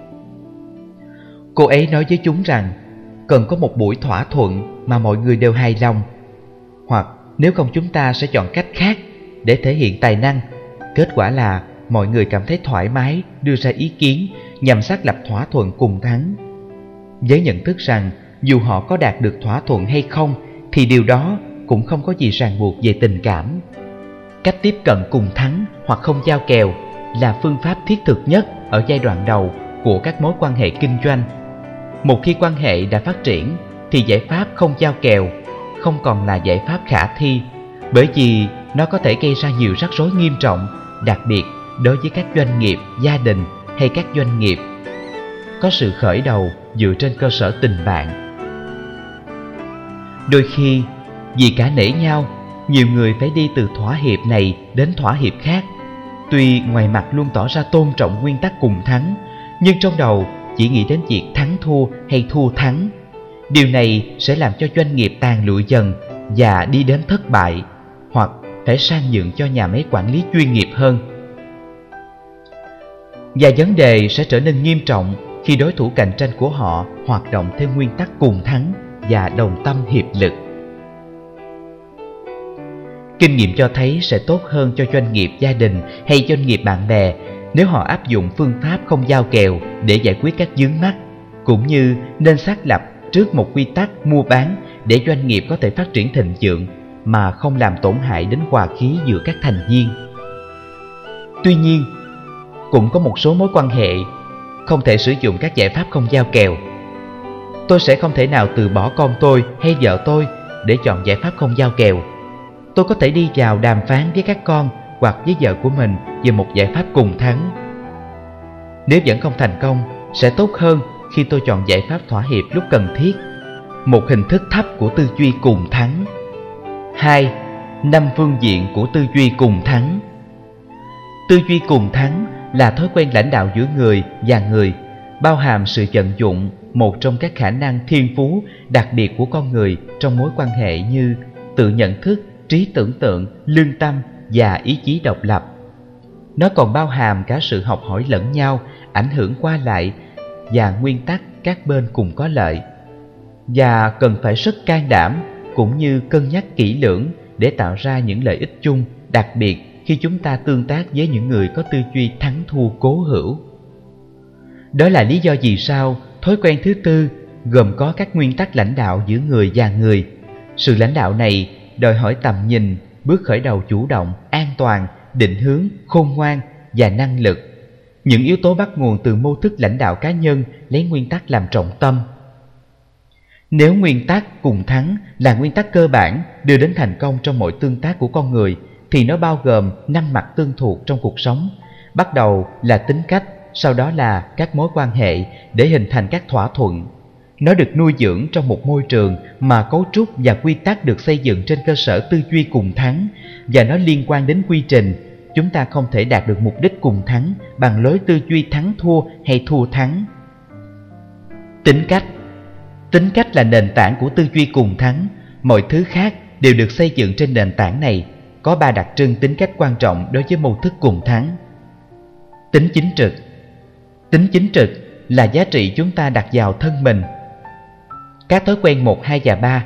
Cô ấy nói với chúng rằng cần có một buổi thỏa thuận mà mọi người đều hài lòng, hoặc nếu không chúng ta sẽ chọn cách khác để thể hiện tài năng. Kết quả là mọi người cảm thấy thoải mái đưa ra ý kiến nhằm xác lập thỏa thuận cùng thắng. Với nhận thức rằng dù họ có đạt được thỏa thuận hay không thì điều đó cũng không có gì ràng buộc về tình cảm. Cách tiếp cận cùng thắng hoặc không giao kèo là phương pháp thiết thực nhất ở giai đoạn đầu của các mối quan hệ kinh doanh. Một khi quan hệ đã phát triển thì giải pháp không giao kèo không còn là giải pháp khả thi, bởi vì nó có thể gây ra nhiều rắc rối nghiêm trọng, đặc biệt đối với các doanh nghiệp, gia đình hay các doanh nghiệp có sự khởi đầu dựa trên cơ sở tình bạn. Đôi khi, vì cả nể nhau, nhiều người phải đi từ thỏa hiệp này đến thỏa hiệp khác. Tuy ngoài mặt luôn tỏ ra tôn trọng nguyên tắc cùng thắng, nhưng trong đầu chỉ nghĩ đến việc thắng thua hay thua thắng. Điều này sẽ làm cho doanh nghiệp tàn lụi dần và đi đến thất bại, hoặc phải sang nhượng cho nhà máy quản lý chuyên nghiệp hơn. Và vấn đề sẽ trở nên nghiêm trọng khi đối thủ cạnh tranh của họ hoạt động theo nguyên tắc cùng thắng và đồng tâm hiệp lực. Kinh nghiệm cho thấy sẽ tốt hơn cho doanh nghiệp gia đình hay doanh nghiệp bạn bè nếu họ áp dụng phương pháp không giao kèo để giải quyết các vướng mắc, cũng như nên xác lập trước một quy tắc mua bán để doanh nghiệp có thể phát triển thịnh vượng mà không làm tổn hại đến hòa khí giữa các thành viên. Tuy nhiên, cũng có một số mối quan hệ không thể sử dụng các giải pháp không giao kèo. Tôi sẽ không thể nào từ bỏ con tôi hay vợ tôi để chọn giải pháp không giao kèo. Tôi có thể đi vào đàm phán với các con hoặc với vợ của mình về một giải pháp cùng thắng. Nếu vẫn không thành công, sẽ tốt hơn khi tôi chọn giải pháp thỏa hiệp lúc cần thiết, một hình thức thấp của tư duy cùng thắng. 2. 5 phương diện của tư duy cùng thắng. Tư duy cùng thắng là thói quen lãnh đạo giữa người và người, bao hàm sự vận dụng một trong các khả năng thiên phú đặc biệt của con người trong mối quan hệ như tự nhận thức, trí tưởng tượng, lương tâm và ý chí độc lập. Nó còn bao hàm cả sự học hỏi lẫn nhau, ảnh hưởng qua lại và nguyên tắc các bên cùng có lợi. Và cần phải rất can đảm cũng như cân nhắc kỹ lưỡng để tạo ra những lợi ích chung, đặc biệt khi chúng ta tương tác với những người có tư duy thắng thua cố hữu. Đó là lý do vì sao thói quen thứ tư gồm có các nguyên tắc lãnh đạo giữa người và người. Sự lãnh đạo này đòi hỏi tầm nhìn, bước khởi đầu chủ động, an toàn, định hướng, khôn ngoan và năng lực. Những yếu tố bắt nguồn từ mô thức lãnh đạo cá nhân lấy nguyên tắc làm trọng tâm. Nếu nguyên tắc cùng thắng là nguyên tắc cơ bản đưa đến thành công trong mọi tương tác của con người, thì nó bao gồm 5 mặt tương thuộc trong cuộc sống. Bắt đầu là tính cách, sau đó là các mối quan hệ để hình thành các thỏa thuận. Nó được nuôi dưỡng trong một môi trường mà cấu trúc và quy tắc được xây dựng trên cơ sở tư duy cùng thắng, và nó liên quan đến quy trình. Chúng ta không thể đạt được mục đích cùng thắng bằng lối tư duy thắng thua hay thua thắng. Tính cách. Tính cách là nền tảng của tư duy cùng thắng. Mọi thứ khác đều được xây dựng trên nền tảng này. Có 3 đặc trưng tính cách quan trọng đối với mô thức cùng thắng. Tính chính trực. Tính chính trực là giá trị chúng ta đặt vào thân mình. Các thói quen 1, 2 và 3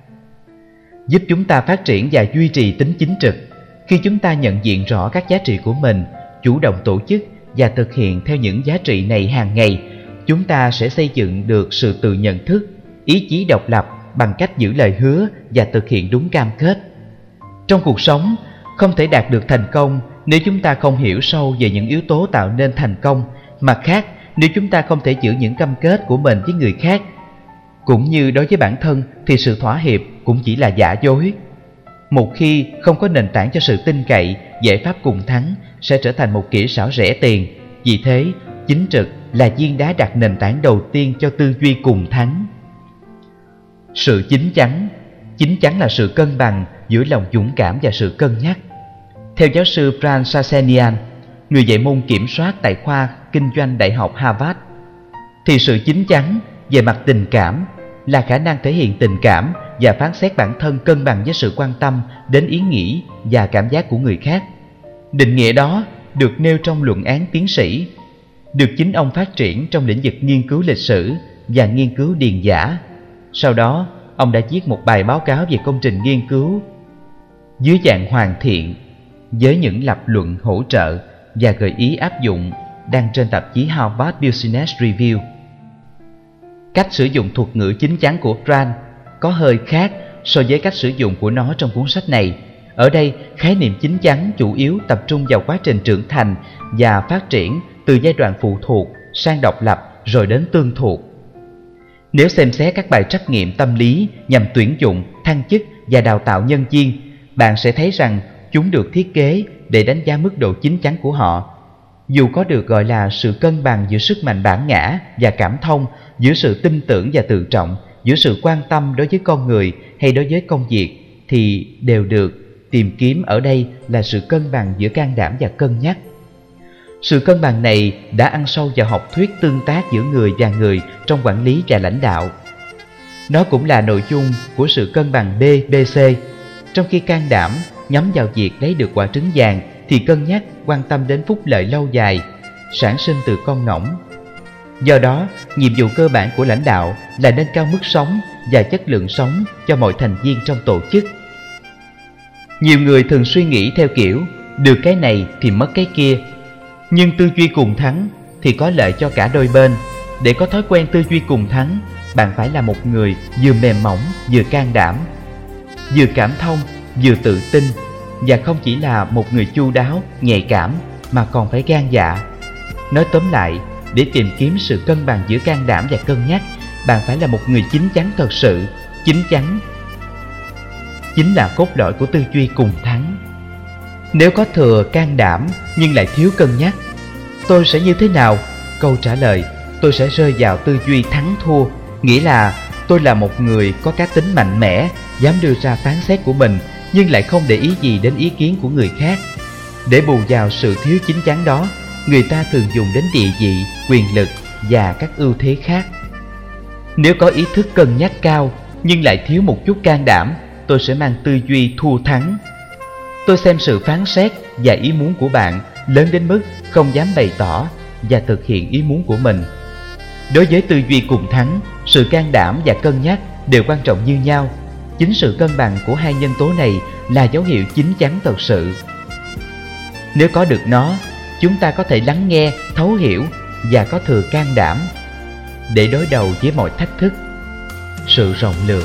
giúp chúng ta phát triển và duy trì tính chính trực. Khi chúng ta nhận diện rõ các giá trị của mình, chủ động tổ chức và thực hiện theo những giá trị này hàng ngày, chúng ta sẽ xây dựng được sự tự nhận thức, ý chí độc lập bằng cách giữ lời hứa và thực hiện đúng cam kết. Trong cuộc sống, không thể đạt được thành công nếu chúng ta không hiểu sâu về những yếu tố tạo nên thành công. Mặt khác, nếu chúng ta không thể giữ những cam kết của mình với người khác, cũng như đối với bản thân, thì sự thỏa hiệp cũng chỉ là giả dối. Một khi không có nền tảng cho sự tin cậy, giải pháp cùng thắng sẽ trở thành một kỹ xảo rẻ tiền. Vì thế, chính trực là viên đá đặt nền tảng đầu tiên cho tư duy cùng thắng. Sự chín chắn. Chín chắn là sự cân bằng giữa lòng dũng cảm và sự cân nhắc. Theo giáo sư Frank Sasenian, người dạy môn kiểm soát tại khoa kinh doanh Đại học Harvard, thì sự chín chắn về mặt tình cảm là khả năng thể hiện tình cảm và phán xét bản thân cân bằng với sự quan tâm đến ý nghĩ và cảm giác của người khác. Định nghĩa đó được nêu trong luận án tiến sĩ, được chính ông phát triển trong lĩnh vực nghiên cứu lịch sử và nghiên cứu điền giả. Sau đó, ông đã viết một bài báo cáo về công trình nghiên cứu dưới dạng hoàn thiện với những lập luận hỗ trợ và gợi ý áp dụng đăng trên tạp chí Harvard Business Review. Cách sử dụng thuật ngữ chín chắn của Frank có hơi khác so với cách sử dụng của nó trong cuốn sách này. Ở đây, khái niệm chín chắn chủ yếu tập trung vào quá trình trưởng thành và phát triển từ giai đoạn phụ thuộc sang độc lập rồi đến tương thuộc. Nếu xem xét các bài trắc nghiệm tâm lý nhằm tuyển dụng, thăng chức và đào tạo nhân viên, bạn sẽ thấy rằng chúng được thiết kế để đánh giá mức độ chín chắn của họ. Dù có được gọi là sự cân bằng giữa sức mạnh bản ngã và cảm thông, giữa sự tin tưởng và tự trọng, giữa sự quan tâm đối với con người hay đối với công việc, thì đều được tìm kiếm ở đây là sự cân bằng giữa can đảm và cân nhắc. Sự cân bằng này đã ăn sâu vào học thuyết tương tác giữa người và người trong quản lý và lãnh đạo. Nó cũng là nội dung của sự cân bằng BBC. Trong khi can đảm nhắm vào việc lấy được quả trứng vàng, thì cân nhắc quan tâm đến phúc lợi lâu dài sản sinh từ con ngỗng. Do đó, nhiệm vụ cơ bản của lãnh đạo là nâng cao mức sống và chất lượng sống cho mọi thành viên trong tổ chức. Nhiều người thường suy nghĩ theo kiểu được cái này thì mất cái kia, nhưng tư duy cùng thắng thì có lợi cho cả đôi bên. Để có thói quen tư duy cùng thắng, bạn phải là một người vừa mềm mỏng, vừa can đảm, vừa cảm thông, vừa tự tin, và không chỉ là một người chu đáo, nhạy cảm, mà còn phải gan dạ. Nói tóm lại, để tìm kiếm sự cân bằng giữa can đảm và cân nhắc, bạn phải là một người chín chắn thật sự. Chín chắn chính là cốt lõi của tư duy cùng thắng. Nếu có thừa can đảm nhưng lại thiếu cân nhắc, tôi sẽ như thế nào? Câu trả lời, tôi sẽ rơi vào tư duy thắng thua, nghĩa là tôi là một người có cá tính mạnh mẽ, dám đưa ra phán xét của mình, nhưng lại không để ý gì đến ý kiến của người khác. Để bù vào sự thiếu chín chắn đó, người ta thường dùng đến địa vị, quyền lực và các ưu thế khác. Nếu có ý thức cân nhắc cao nhưng lại thiếu một chút can đảm, tôi sẽ mang tư duy thua thắng. Tôi xem sự phán xét và ý muốn của bạn lớn đến mức không dám bày tỏ và thực hiện ý muốn của mình. Đối với tư duy cùng thắng, sự can đảm và cân nhắc đều quan trọng như nhau. Chính sự cân bằng của hai nhân tố này là dấu hiệu chín chắn thật sự. Nếu có được nó, chúng ta có thể lắng nghe, thấu hiểu và có thừa can đảm để đối đầu với mọi thách thức. Sự rộng lượng.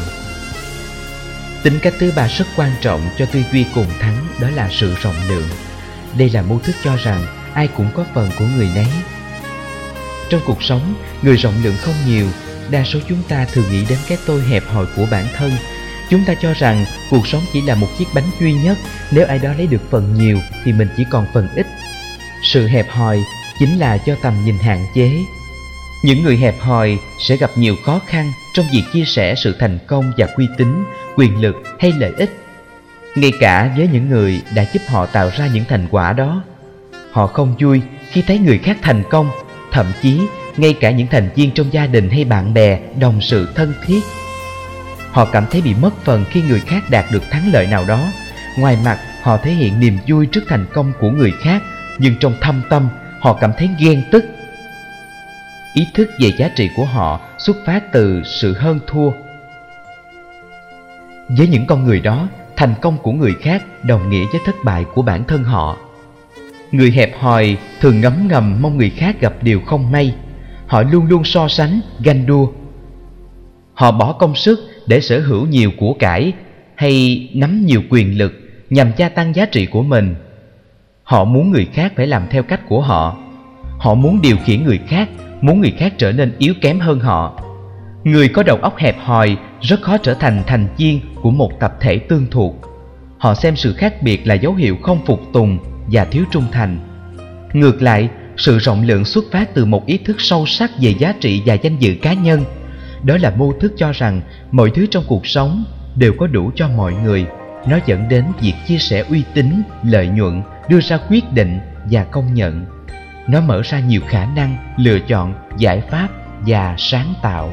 Tính cách thứ ba rất quan trọng cho tư duy cùng thắng, đó là sự rộng lượng. Đây là mô thức cho rằng ai cũng có phần của người nấy. Trong cuộc sống, người rộng lượng không nhiều. Đa số chúng ta thường nghĩ đến cái tôi hẹp hòi của bản thân. Chúng ta cho rằng cuộc sống chỉ là một chiếc bánh duy nhất. Nếu ai đó lấy được phần nhiều thì mình chỉ còn phần ít. Sự hẹp hòi chính là do tầm nhìn hạn chế. Những người hẹp hòi sẽ gặp nhiều khó khăn trong việc chia sẻ sự thành công và uy tín, quyền lực hay lợi ích. Ngay cả với những người đã giúp họ tạo ra những thành quả đó, họ không vui khi thấy người khác thành công. Thậm chí ngay cả những thành viên trong gia đình hay bạn bè, đồng sự thân thiết, họ cảm thấy bị mất phần khi người khác đạt được thắng lợi nào đó. Ngoài mặt họ thể hiện niềm vui trước thành công của người khác, nhưng trong thâm tâm họ cảm thấy ghen tức. Ý thức về giá trị của họ xuất phát từ sự hơn thua. Với những con người đó, thành công của người khác đồng nghĩa với thất bại của bản thân họ. Người hẹp hòi thường ngấm ngầm mong người khác gặp điều không may. Họ luôn luôn so sánh, ganh đua. Họ bỏ công sức để sở hữu nhiều của cải hay nắm nhiều quyền lực nhằm gia tăng giá trị của mình. Họ muốn người khác phải làm theo cách của họ. Họ muốn điều khiển người khác, muốn người khác trở nên yếu kém hơn họ. Người có đầu óc hẹp hòi rất khó trở thành thành viên của một tập thể tương thuộc. Họ xem sự khác biệt là dấu hiệu không phục tùng và thiếu trung thành. Ngược lại, sự rộng lượng xuất phát từ một ý thức sâu sắc về giá trị và danh dự cá nhân. Đó là mô thức cho rằng mọi thứ trong cuộc sống đều có đủ cho mọi người. Nó dẫn đến việc chia sẻ uy tín, lợi nhuận, đưa ra quyết định và công nhận. Nó mở ra nhiều khả năng, lựa chọn, giải pháp và sáng tạo.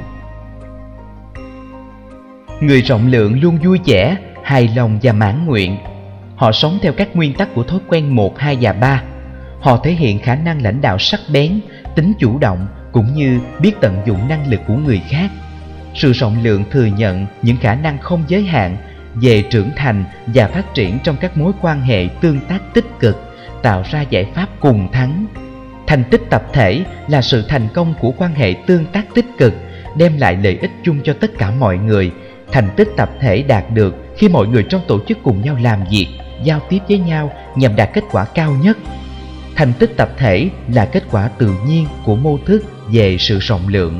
Người rộng lượng luôn vui vẻ, hài lòng và mãn nguyện. Họ sống theo các nguyên tắc của thói quen 1, 2 và 3. Họ thể hiện khả năng lãnh đạo sắc bén, tính chủ động cũng như biết tận dụng năng lực của người khác. Sự rộng lượng thừa nhận những khả năng không giới hạn về trưởng thành và phát triển trong các mối quan hệ tương tác tích cực, tạo ra giải pháp cùng thắng. Thành tích tập thể là sự thành công của quan hệ tương tác tích cực, đem lại lợi ích chung cho tất cả mọi người. Thành tích tập thể đạt được khi mọi người trong tổ chức cùng nhau làm việc, giao tiếp với nhau nhằm đạt kết quả cao nhất. Thành tích tập thể là kết quả tự nhiên của mô thức về sự rộng lượng.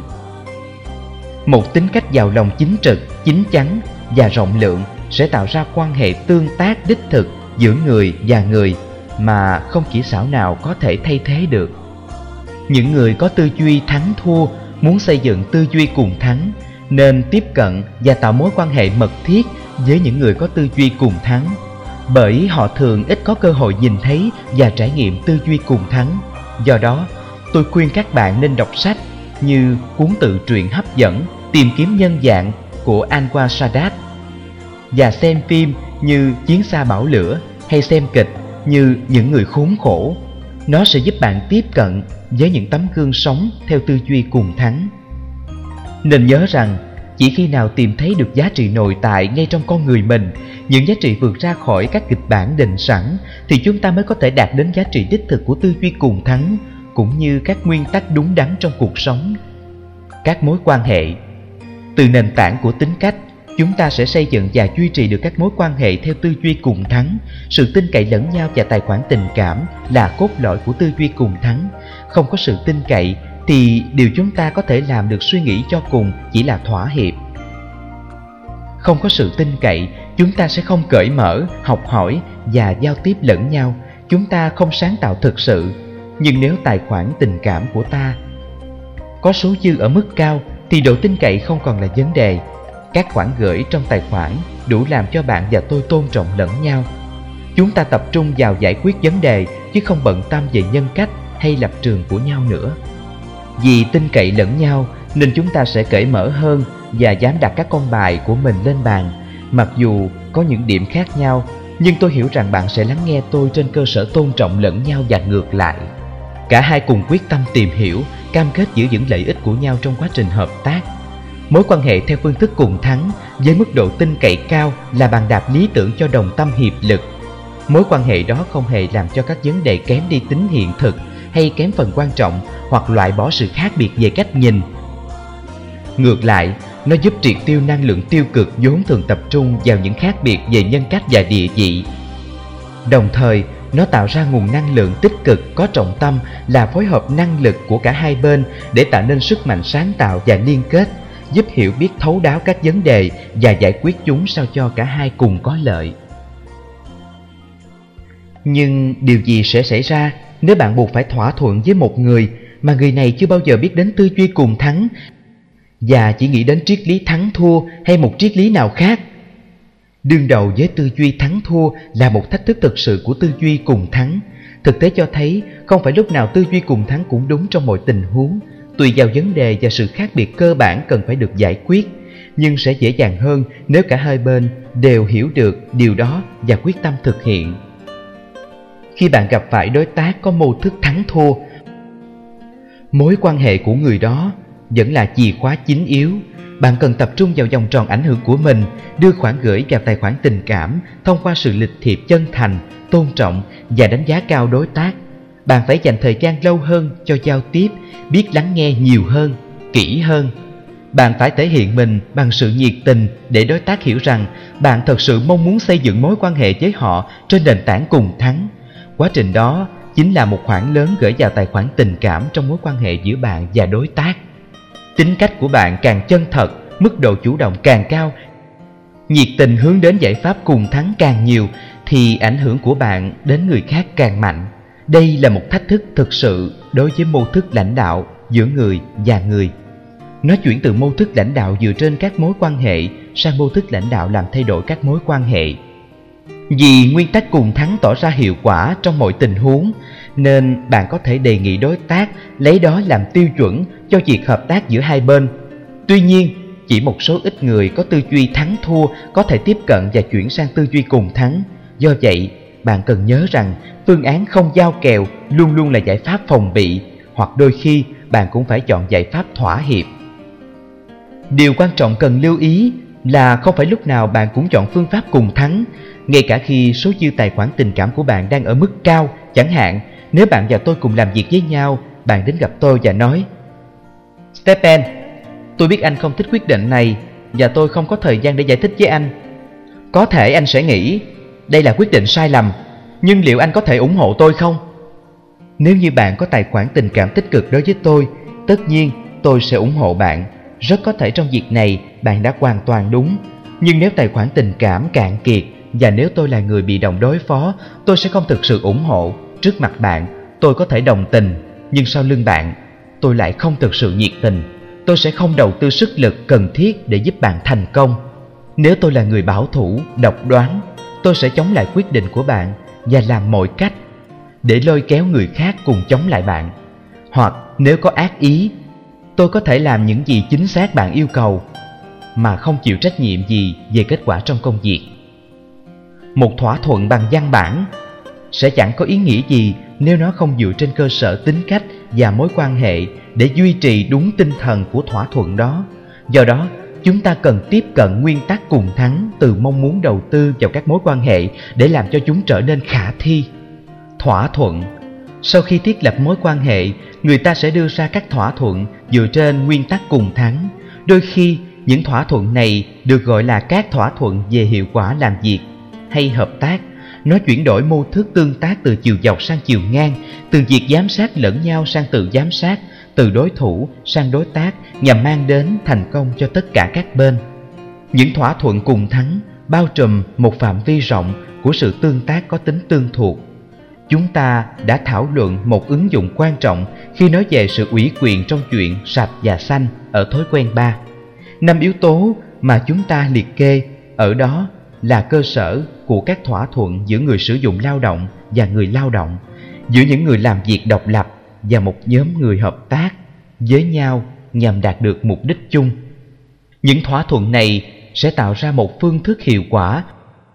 Một tính cách giàu lòng chính trực, chín chắn và rộng lượng sẽ tạo ra quan hệ tương tác đích thực giữa người và người mà không kỹ xảo nào có thể thay thế được. Những người có tư duy thắng thua muốn xây dựng tư duy cùng thắng, nên tiếp cận và tạo mối quan hệ mật thiết với những người có tư duy cùng thắng, bởi họ thường ít có cơ hội nhìn thấy và trải nghiệm tư duy cùng thắng. Do đó, tôi khuyên các bạn nên đọc sách như cuốn tự truyện hấp dẫn Tìm kiếm nhân dạng của Anwar Sadat, và xem phim như Chiến xa bão lửa hay xem kịch như Những người khốn khổ. Nó sẽ giúp bạn tiếp cận với những tấm gương sống theo tư duy cùng thắng. Nên nhớ rằng, chỉ khi nào tìm thấy được giá trị nội tại ngay trong con người mình, những giá trị vượt ra khỏi các kịch bản định sẵn, thì chúng ta mới có thể đạt đến giá trị đích thực của tư duy cùng thắng, cũng như các nguyên tắc đúng đắn trong cuộc sống. Các mối quan hệ. Từ nền tảng của tính cách, chúng ta sẽ xây dựng và duy trì được các mối quan hệ theo tư duy cùng thắng. Sự tin cậy lẫn nhau và tài khoản tình cảm là cốt lõi của tư duy cùng thắng. Không có sự tin cậy thì điều chúng ta có thể làm được suy nghĩ cho cùng chỉ là thỏa hiệp. Không có sự tin cậy, chúng ta sẽ không cởi mở, học hỏi và giao tiếp lẫn nhau. Chúng ta không sáng tạo thực sự. Nhưng nếu tài khoản tình cảm của ta có số dư ở mức cao thì độ tin cậy không còn là vấn đề. Các khoản gửi trong tài khoản đủ làm cho bạn và tôi tôn trọng lẫn nhau. Chúng ta tập trung vào giải quyết vấn đề chứ không bận tâm về nhân cách hay lập trường của nhau nữa. Vì tin cậy lẫn nhau nên chúng ta sẽ cởi mở hơn và dám đặt các con bài của mình lên bàn. Mặc dù có những điểm khác nhau, nhưng tôi hiểu rằng bạn sẽ lắng nghe tôi trên cơ sở tôn trọng lẫn nhau và ngược lại. Cả hai cùng quyết tâm tìm hiểu, cam kết giữ vững lợi ích của nhau trong quá trình hợp tác. Mối quan hệ theo phương thức cùng thắng với mức độ tin cậy cao là bàn đạp lý tưởng cho đồng tâm hiệp lực. Mối quan hệ đó không hề làm cho các vấn đề kém đi tính hiện thực hay kém phần quan trọng hoặc loại bỏ sự khác biệt về cách nhìn. Ngược lại, nó giúp triệt tiêu năng lượng tiêu cực vốn thường tập trung vào những khác biệt về nhân cách và địa vị. Đồng thời, nó tạo ra nguồn năng lượng tích cực có trọng tâm là phối hợp năng lực của cả hai bên để tạo nên sức mạnh sáng tạo và liên kết, giúp hiểu biết thấu đáo các vấn đề và giải quyết chúng sao cho cả hai cùng có lợi. Nhưng điều gì sẽ xảy ra nếu bạn buộc phải thỏa thuận với một người mà người này chưa bao giờ biết đến tư duy cùng thắng, và chỉ nghĩ đến triết lý thắng thua hay một triết lý nào khác. Đương đầu với tư duy thắng thua là một thách thức thực sự của tư duy cùng thắng. Thực tế cho thấy không phải lúc nào tư duy cùng thắng cũng đúng trong mọi tình huống, tùy vào vấn đề và sự khác biệt cơ bản cần phải được giải quyết, nhưng sẽ dễ dàng hơn nếu cả hai bên đều hiểu được điều đó và quyết tâm thực hiện. Khi bạn gặp phải đối tác có mô thức thắng thua, mối quan hệ của người đó vẫn là chìa khóa chính yếu. Bạn cần tập trung vào vòng tròn ảnh hưởng của mình, đưa khoản gửi vào tài khoản tình cảm thông qua sự lịch thiệp chân thành, tôn trọng và đánh giá cao đối tác. Bạn phải dành thời gian lâu hơn cho giao tiếp, biết lắng nghe nhiều hơn, kỹ hơn. Bạn phải thể hiện mình bằng sự nhiệt tình để đối tác hiểu rằng bạn thật sự mong muốn xây dựng mối quan hệ với họ trên nền tảng cùng thắng. Quá trình đó chính là một khoản lớn gửi vào tài khoản tình cảm trong mối quan hệ giữa bạn và đối tác. Tính cách của bạn càng chân thật, mức độ chủ động càng cao, nhiệt tình hướng đến giải pháp cùng thắng càng nhiều, thì ảnh hưởng của bạn đến người khác càng mạnh. Đây là một thách thức thực sự đối với mô thức lãnh đạo giữa người và người. Nó chuyển từ mô thức lãnh đạo dựa trên các mối quan hệ sang mô thức lãnh đạo làm thay đổi các mối quan hệ. Vì nguyên tắc cùng thắng tỏ ra hiệu quả trong mọi tình huống, nên bạn có thể đề nghị đối tác lấy đó làm tiêu chuẩn cho việc hợp tác giữa hai bên. Tuy nhiên, chỉ một số ít người có tư duy thắng thua có thể tiếp cận và chuyển sang tư duy cùng thắng. Do vậy, bạn cần nhớ rằng phương án không giao kèo luôn luôn là giải pháp phòng bị, hoặc đôi khi bạn cũng phải chọn giải pháp thỏa hiệp. Điều quan trọng cần lưu ý là không phải lúc nào bạn cũng chọn phương pháp cùng thắng. Ngay cả khi số dư tài khoản tình cảm của bạn đang ở mức cao, chẳng hạn nếu bạn và tôi cùng làm việc với nhau, bạn đến gặp tôi và nói: Stephen, tôi biết anh không thích quyết định này và tôi không có thời gian để giải thích với anh. Có thể anh sẽ nghĩ đây là quyết định sai lầm, nhưng liệu anh có thể ủng hộ tôi không? Nếu như bạn có tài khoản tình cảm tích cực đối với tôi, tất nhiên tôi sẽ ủng hộ bạn. Rất có thể trong việc này bạn đã hoàn toàn đúng. Nhưng nếu tài khoản tình cảm cạn kiệt và nếu tôi là người bị động đối phó, tôi sẽ không thực sự ủng hộ. Trước mặt bạn, tôi có thể đồng tình, nhưng sau lưng bạn, tôi lại không thực sự nhiệt tình. Tôi sẽ không đầu tư sức lực cần thiết để giúp bạn thành công. Nếu tôi là người bảo thủ, độc đoán, tôi sẽ chống lại quyết định của bạn và làm mọi cách để lôi kéo người khác cùng chống lại bạn. Hoặc nếu có ác ý, tôi có thể làm những gì chính xác bạn yêu cầu mà không chịu trách nhiệm gì về kết quả trong công việc. Một thỏa thuận bằng văn bản sẽ chẳng có ý nghĩa gì nếu nó không dựa trên cơ sở tính cách và mối quan hệ để duy trì đúng tinh thần của thỏa thuận đó. Do đó, chúng ta cần tiếp cận nguyên tắc cùng thắng từ mong muốn đầu tư vào các mối quan hệ để làm cho chúng trở nên khả thi. Thỏa thuận. Sau khi thiết lập mối quan hệ, người ta sẽ đưa ra các thỏa thuận dựa trên nguyên tắc cùng thắng. Đôi khi, những thỏa thuận này được gọi là các thỏa thuận về hiệu quả làm việc hay hợp tác. Nó chuyển đổi mô thức tương tác từ chiều dọc sang chiều ngang, từ việc giám sát lẫn nhau sang tự giám sát, từ đối thủ sang đối tác, nhằm mang đến thành công cho tất cả các bên. Những thỏa thuận cùng thắng bao trùm một phạm vi rộng của sự tương tác có tính tương thuộc. Chúng ta đã thảo luận một ứng dụng quan trọng khi nói về sự ủy quyền trong chuyện sạch và xanh ở thói quen 3. 5 yếu tố mà chúng ta liệt kê ở đó là cơ sở của các thỏa thuận giữa người sử dụng lao động và người lao động, giữa những người làm việc độc lập và một nhóm người hợp tác với nhau nhằm đạt được mục đích chung. Những thỏa thuận này sẽ tạo ra một phương thức hiệu quả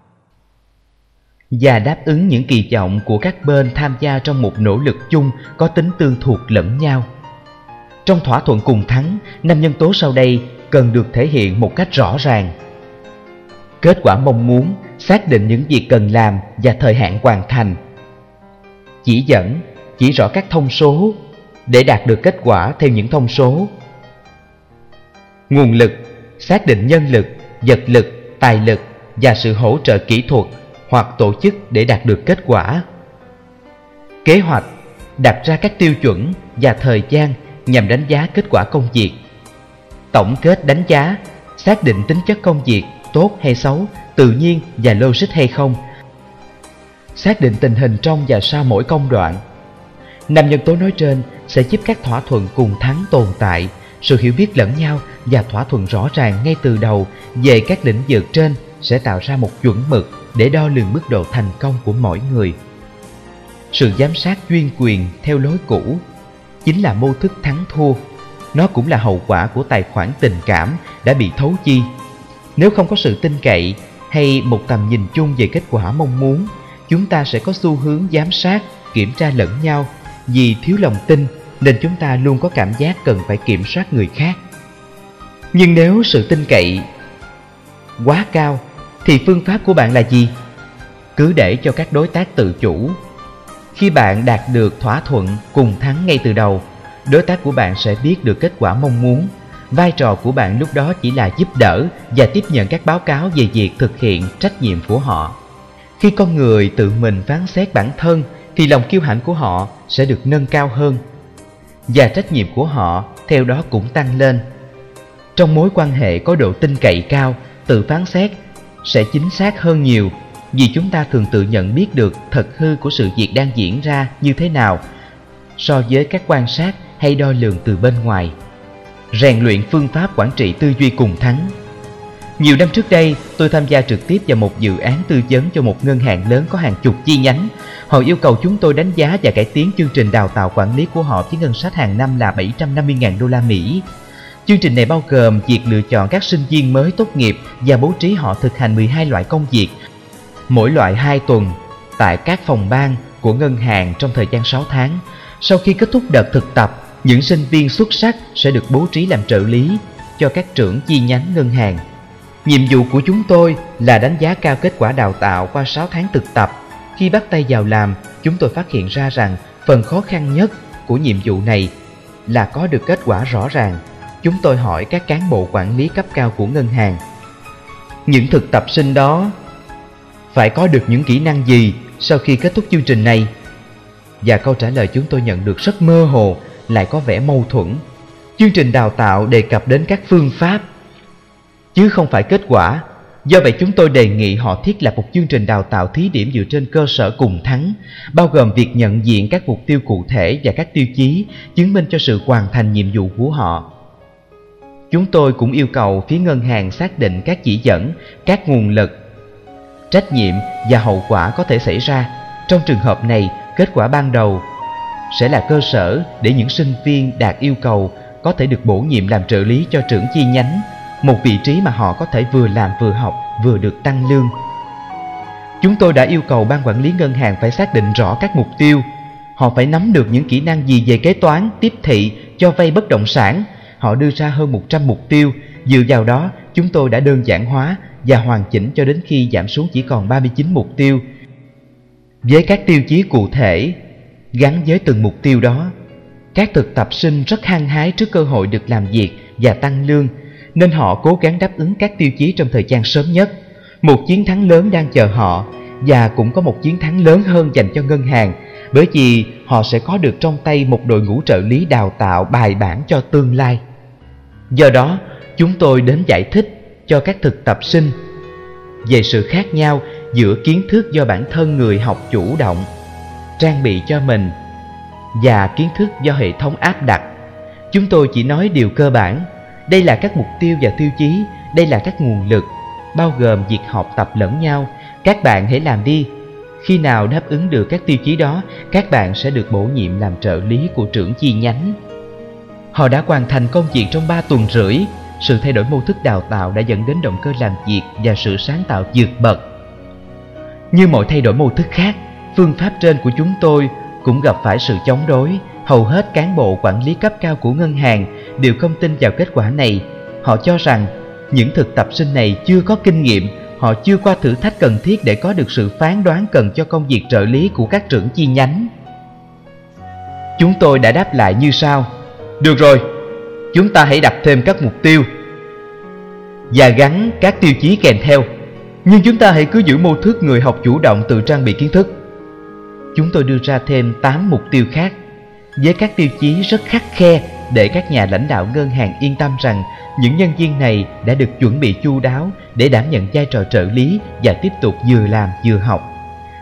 và đáp ứng những kỳ vọng của các bên tham gia trong một nỗ lực chung có tính tương thuộc lẫn nhau. Trong thỏa thuận cùng thắng, 5 nhân tố sau đây cần được thể hiện một cách rõ ràng. Kết quả mong muốn, xác định những việc cần làm và thời hạn hoàn thành. Chỉ dẫn, chỉ rõ các thông số để đạt được kết quả theo những thông số. Nguồn lực, xác định nhân lực, vật lực, tài lực và sự hỗ trợ kỹ thuật hoặc tổ chức để đạt được kết quả. Kế hoạch, đặt ra các tiêu chuẩn và thời gian nhằm đánh giá kết quả công việc. Tổng kết đánh giá, xác định tính chất công việc tốt hay xấu, tự nhiên và logic hay không. Xác định tình hình trong và sau mỗi công đoạn. 5 nhân tố nói trên sẽ giúp các thỏa thuận cùng thắng tồn tại. Sự hiểu biết lẫn nhau và thỏa thuận rõ ràng ngay từ đầu về các lĩnh vực trên sẽ tạo ra một chuẩn mực để đo lường mức độ thành công của mỗi người. Sự giám sát chuyên quyền theo lối cũ chính là mô thức thắng thua. Nó cũng là hậu quả của tài khoản tình cảm đã bị thấu chi. Nếu không có sự tin cậy hay một tầm nhìn chung về kết quả mong muốn, chúng ta sẽ có xu hướng giám sát, kiểm tra lẫn nhau. Vì thiếu lòng tin nên chúng ta luôn có cảm giác cần phải kiểm soát người khác. Nhưng nếu sự tin cậy quá cao thì phương pháp của bạn là gì? Cứ để cho các đối tác tự chủ. Khi bạn đạt được thỏa thuận cùng thắng ngay từ đầu, đối tác của bạn sẽ biết được kết quả mong muốn. Vai trò của bạn lúc đó chỉ là giúp đỡ và tiếp nhận các báo cáo về việc thực hiện trách nhiệm của họ. Khi con người tự mình phán xét bản thân thì lòng kiêu hãnh của họ sẽ được nâng cao hơn và trách nhiệm của họ theo đó cũng tăng lên. Trong mối quan hệ có độ tin cậy cao, tự phán xét sẽ chính xác hơn nhiều, vì chúng ta thường tự nhận biết được thật hư của sự việc đang diễn ra như thế nào so với các quan sát hay đo lường từ bên ngoài. Rèn luyện phương pháp quản trị tư duy cùng thắng. Nhiều năm trước đây, tôi tham gia trực tiếp vào một dự án tư vấn cho một ngân hàng lớn có hàng chục chi nhánh. Họ yêu cầu chúng tôi đánh giá và cải tiến chương trình đào tạo quản lý của họ với ngân sách hàng năm là 750.000 đô la Mỹ. Chương trình này bao gồm việc lựa chọn các sinh viên mới tốt nghiệp và bố trí họ thực hành 12 loại công việc, mỗi loại 2 tuần, tại các phòng ban của ngân hàng trong thời gian 6 tháng. Sau khi kết thúc đợt thực tập, những sinh viên xuất sắc sẽ được bố trí làm trợ lý cho các trưởng chi nhánh ngân hàng. Nhiệm vụ của chúng tôi là đánh giá cao kết quả đào tạo qua 6 tháng thực tập. Khi bắt tay vào làm, chúng tôi phát hiện ra rằng phần khó khăn nhất của nhiệm vụ này là có được kết quả rõ ràng. Chúng tôi hỏi các cán bộ quản lý cấp cao của ngân hàng, những thực tập sinh đó phải có được những kỹ năng gì sau khi kết thúc chương trình này? Và câu trả lời chúng tôi nhận được rất mơ hồ, lại có vẻ mâu thuẫn. Chương trình đào tạo đề cập đến các phương pháp, chứ không phải kết quả. Do vậy chúng tôi đề nghị họ thiết lập một chương trình đào tạo thí điểm dựa trên cơ sở cùng thắng, bao gồm việc nhận diện các mục tiêu cụ thể và các tiêu chí chứng minh cho sự hoàn thành nhiệm vụ của họ. Chúng tôi cũng yêu cầu phía ngân hàng xác định các chỉ dẫn, các nguồn lực, trách nhiệm và hậu quả có thể xảy ra. Trong trường hợp này, kết quả ban đầu sẽ là cơ sở để những sinh viên đạt yêu cầu có thể được bổ nhiệm làm trợ lý cho trưởng chi nhánh, một vị trí mà họ có thể vừa làm vừa học, vừa được tăng lương. Chúng tôi đã yêu cầu ban quản lý ngân hàng phải xác định rõ các mục tiêu. Họ phải nắm được những kỹ năng gì về kế toán, tiếp thị, cho vay bất động sản. Họ đưa ra hơn 100 mục tiêu. Dựa vào đó, chúng tôi đã đơn giản hóa và hoàn chỉnh cho đến khi giảm xuống chỉ còn 39 mục tiêu, với các tiêu chí cụ thể gắn với từng mục tiêu đó. Các thực tập sinh rất hăng hái trước cơ hội được làm việc và tăng lương, nên họ cố gắng đáp ứng các tiêu chí trong thời gian sớm nhất. Một chiến thắng lớn đang chờ họ, và cũng có một chiến thắng lớn hơn dành cho ngân hàng, bởi vì họ sẽ có được trong tay một đội ngũ trợ lý đào tạo bài bản cho tương lai. Do đó, chúng tôi đến giải thích cho các thực tập sinh về sự khác nhau giữa kiến thức do bản thân người học chủ động trang bị cho mình và kiến thức do hệ thống áp đặt. Chúng tôi chỉ nói điều cơ bản. Đây là các mục tiêu và tiêu chí, đây là các nguồn lực, bao gồm việc học tập lẫn nhau. Các bạn hãy làm đi. Khi nào đáp ứng được các tiêu chí đó, các bạn sẽ được bổ nhiệm làm trợ lý của trưởng chi nhánh. Họ đã hoàn thành công việc trong 3 tuần rưỡi. Sự thay đổi mô thức đào tạo đã dẫn đến động cơ làm việc và sự sáng tạo vượt bậc. Như mọi thay đổi mô thức khác, phương pháp trên của chúng tôi cũng gặp phải sự chống đối. Hầu hết cán bộ quản lý cấp cao của ngân hàng đều không tin vào kết quả này. Họ cho rằng những thực tập sinh này chưa có kinh nghiệm, họ chưa qua thử thách cần thiết để có được sự phán đoán cần cho công việc trợ lý của các trưởng chi nhánh. Chúng tôi đã đáp lại như sau: được rồi, chúng ta hãy đặt thêm các mục tiêu và gắn các tiêu chí kèm theo. Nhưng chúng ta hãy cứ giữ mô thức người học chủ động tự trang bị kiến thức. Chúng tôi đưa ra thêm 8 mục tiêu khác, với các tiêu chí rất khắt khe để các nhà lãnh đạo ngân hàng yên tâm rằng những nhân viên này đã được chuẩn bị chu đáo để đảm nhận vai trò trợ lý và tiếp tục vừa làm vừa học.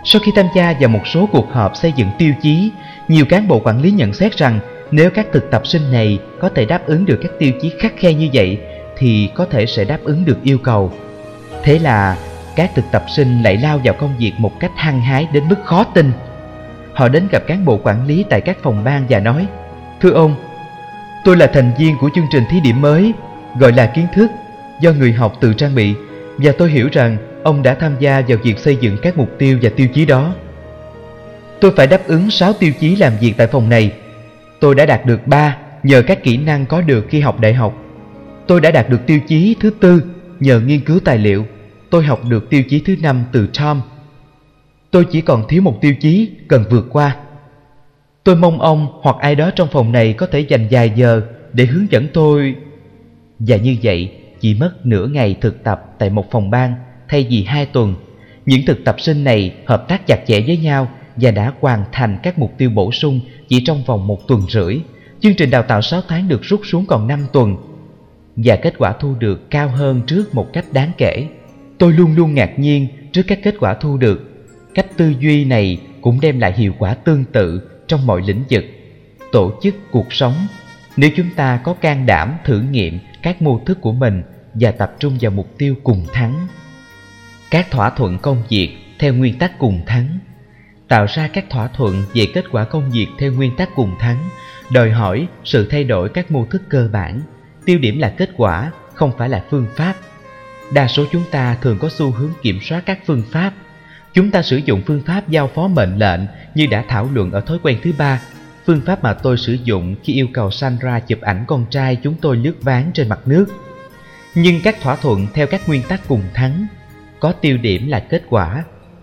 Sau khi tham gia vào một số cuộc họp xây dựng tiêu chí, nhiều cán bộ quản lý nhận xét rằng nếu các thực tập sinh này có thể đáp ứng được các tiêu chí khắt khe như vậy thì có thể sẽ đáp ứng được yêu cầu. Thế là các thực tập sinh lại lao vào công việc một cách hăng hái đến mức khó tin. Họ đến gặp cán bộ quản lý tại các phòng ban và nói: "Thưa ông, tôi là thành viên của chương trình thí điểm mới gọi là kiến thức do người học tự trang bị, và tôi hiểu rằng ông đã tham gia vào việc xây dựng các mục tiêu và tiêu chí đó. Tôi phải đáp ứng 6 tiêu chí làm việc tại phòng này. Tôi đã đạt được 3 nhờ các kỹ năng có được khi học đại học. Tôi đã đạt được tiêu chí thứ 4 nhờ nghiên cứu tài liệu. Tôi học được tiêu chí thứ 5 từ Tom. Tôi chỉ còn thiếu một tiêu chí cần vượt qua. Tôi mong ông hoặc ai đó trong phòng này có thể dành vài giờ để hướng dẫn tôi." Và như vậy, chỉ mất nửa ngày thực tập tại một phòng ban thay vì 2 tuần. Những thực tập sinh này hợp tác chặt chẽ với nhau và đã hoàn thành các mục tiêu bổ sung chỉ trong vòng 1 tuần rưỡi. Chương trình đào tạo 6 tháng được rút xuống còn 5 tuần, và kết quả thu được cao hơn trước một cách đáng kể. Tôi luôn luôn ngạc nhiên trước các kết quả thu được. Cách tư duy này cũng đem lại hiệu quả tương tự trong mọi lĩnh vực, tổ chức, cuộc sống, nếu chúng ta có can đảm thử nghiệm các mô thức của mình và tập trung vào mục tiêu cùng thắng. Các thỏa thuận công việc theo nguyên tắc cùng thắng. Tạo ra các thỏa thuận về kết quả công việc theo nguyên tắc cùng thắng đòi hỏi sự thay đổi các mô thức cơ bản. Tiêu điểm là kết quả, không phải là phương pháp. Đa số chúng ta thường có xu hướng kiểm soát các phương pháp. Chúng ta sử dụng phương pháp giao phó mệnh lệnh như đã thảo luận ở thói quen thứ 3, phương pháp mà tôi sử dụng khi yêu cầu Sandra chụp ảnh con trai chúng tôi lướt ván trên mặt nước. Nhưng các thỏa thuận theo các nguyên tắc cùng thắng có tiêu điểm là kết quả,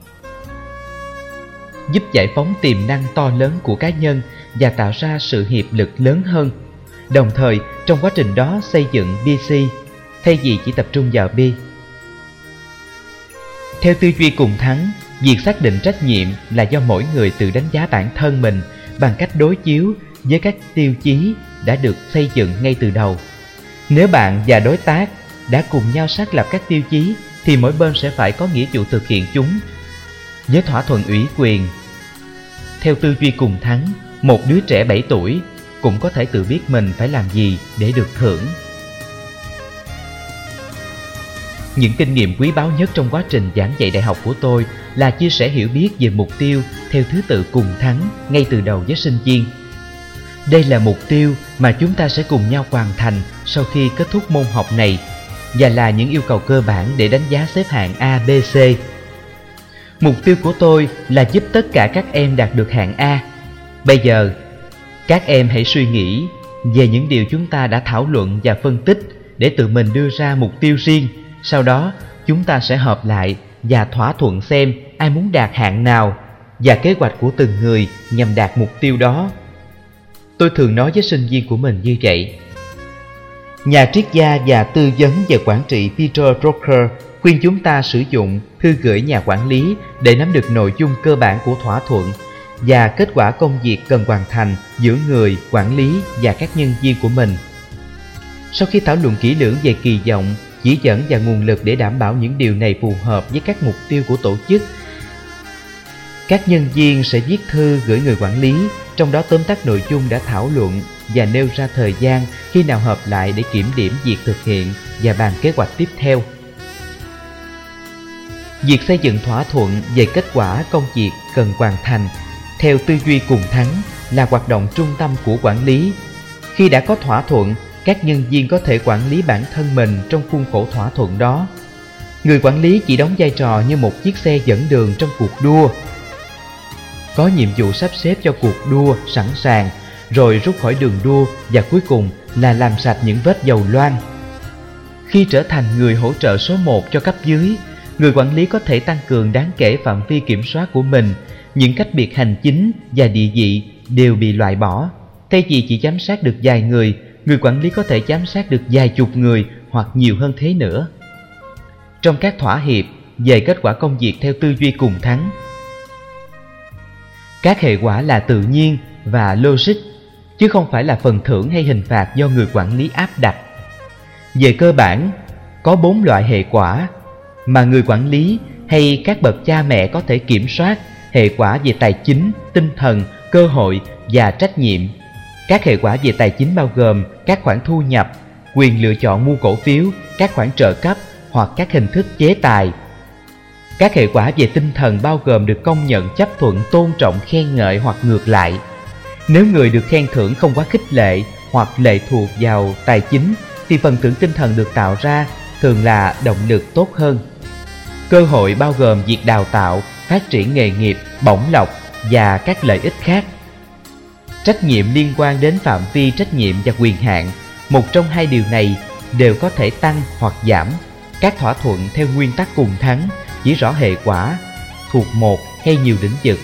giúp giải phóng tiềm năng to lớn của cá nhân và tạo ra sự hiệp lực lớn hơn. Đồng thời, trong quá trình đó xây dựng BC thay vì chỉ tập trung vào B. Theo tư duy cùng thắng, việc xác định trách nhiệm là do mỗi người tự đánh giá bản thân mình bằng cách đối chiếu với các tiêu chí đã được xây dựng ngay từ đầu. Nếu bạn và đối tác đã cùng nhau xác lập các tiêu chí thì mỗi bên sẽ phải có nghĩa vụ thực hiện chúng. Với thỏa thuận ủy quyền, theo tư duy cùng thắng, một đứa trẻ 7 tuổi cũng có thể tự biết mình phải làm gì để được thưởng. Những kinh nghiệm quý báu nhất trong quá trình giảng dạy đại học của tôi là chia sẻ hiểu biết về mục tiêu theo thứ tự cùng thắng ngay từ đầu với sinh viên. Đây là mục tiêu mà chúng ta sẽ cùng nhau hoàn thành sau khi kết thúc môn học này, và là những yêu cầu cơ bản để đánh giá xếp hạng A, B, C. Mục tiêu của tôi là giúp tất cả các em đạt được hạng A. Bây giờ, các em hãy suy nghĩ về những điều chúng ta đã thảo luận và phân tích để tự mình đưa ra mục tiêu riêng. Sau đó, chúng ta sẽ họp lại và thỏa thuận xem ai muốn đạt hạng nào và kế hoạch của từng người nhằm đạt mục tiêu đó. Tôi thường nói với sinh viên của mình như vậy. Nhà triết gia và tư vấn về quản trị Peter Drucker khuyên chúng ta sử dụng thư gửi nhà quản lý để nắm được nội dung cơ bản của thỏa thuận và kết quả công việc cần hoàn thành giữa người quản lý và các nhân viên của mình. Sau khi thảo luận kỹ lưỡng về kỳ vọng, chỉ dẫn và nguồn lực để đảm bảo những điều này phù hợp với các mục tiêu của tổ chức, các nhân viên sẽ viết thư gửi người quản lý, trong đó tóm tắt nội dung đã thảo luận và nêu ra thời gian khi nào họp lại để kiểm điểm việc thực hiện và bàn kế hoạch tiếp theo. Việc xây dựng thỏa thuận về kết quả công việc cần hoàn thành theo tư duy cùng thắng là hoạt động trung tâm của quản lý. Khi đã có thỏa thuận, các nhân viên có thể quản lý bản thân mình trong khuôn khổ thỏa thuận đó. Người quản lý chỉ đóng vai trò như một chiếc xe dẫn đường trong cuộc đua, có nhiệm vụ sắp xếp cho cuộc đua sẵn sàng, rồi rút khỏi đường đua, và cuối cùng là làm sạch những vết dầu loang. Khi trở thành người hỗ trợ số 1 cho cấp dưới, người quản lý có thể tăng cường đáng kể phạm vi kiểm soát của mình. Những cách biệt hành chính và địa vị đều bị loại bỏ. Thay vì chỉ giám sát được vài người, người quản lý có thể giám sát được vài chục người hoặc nhiều hơn thế nữa. Trong các thỏa hiệp về kết quả công việc theo tư duy cùng thắng, các hệ quả là tự nhiên và logic, chứ không phải là phần thưởng hay hình phạt do người quản lý áp đặt. Về cơ bản, có 4 loại hệ quả mà người quản lý hay các bậc cha mẹ có thể kiểm soát hệ quả về tài chính, tinh thần, cơ hội và trách nhiệm. Các hệ quả về tài chính bao gồm các khoản thu nhập, quyền lựa chọn mua cổ phiếu, các khoản trợ cấp hoặc các hình thức chế tài. Các hệ quả về tinh thần bao gồm được công nhận, chấp thuận, tôn trọng, khen ngợi hoặc ngược lại. Nếu người được khen thưởng không quá khích lệ hoặc lệ thuộc vào tài chính thì phần thưởng tinh thần được tạo ra thường là động lực tốt hơn. Cơ hội bao gồm việc đào tạo, phát triển nghề nghiệp, bổng lộc và các lợi ích khác. Trách nhiệm liên quan đến phạm vi trách nhiệm và quyền hạn. Một trong hai điều này đều có thể tăng hoặc giảm. Các thỏa thuận theo nguyên tắc cùng thắng chỉ rõ hệ quả thuộc một hay nhiều lĩnh vực,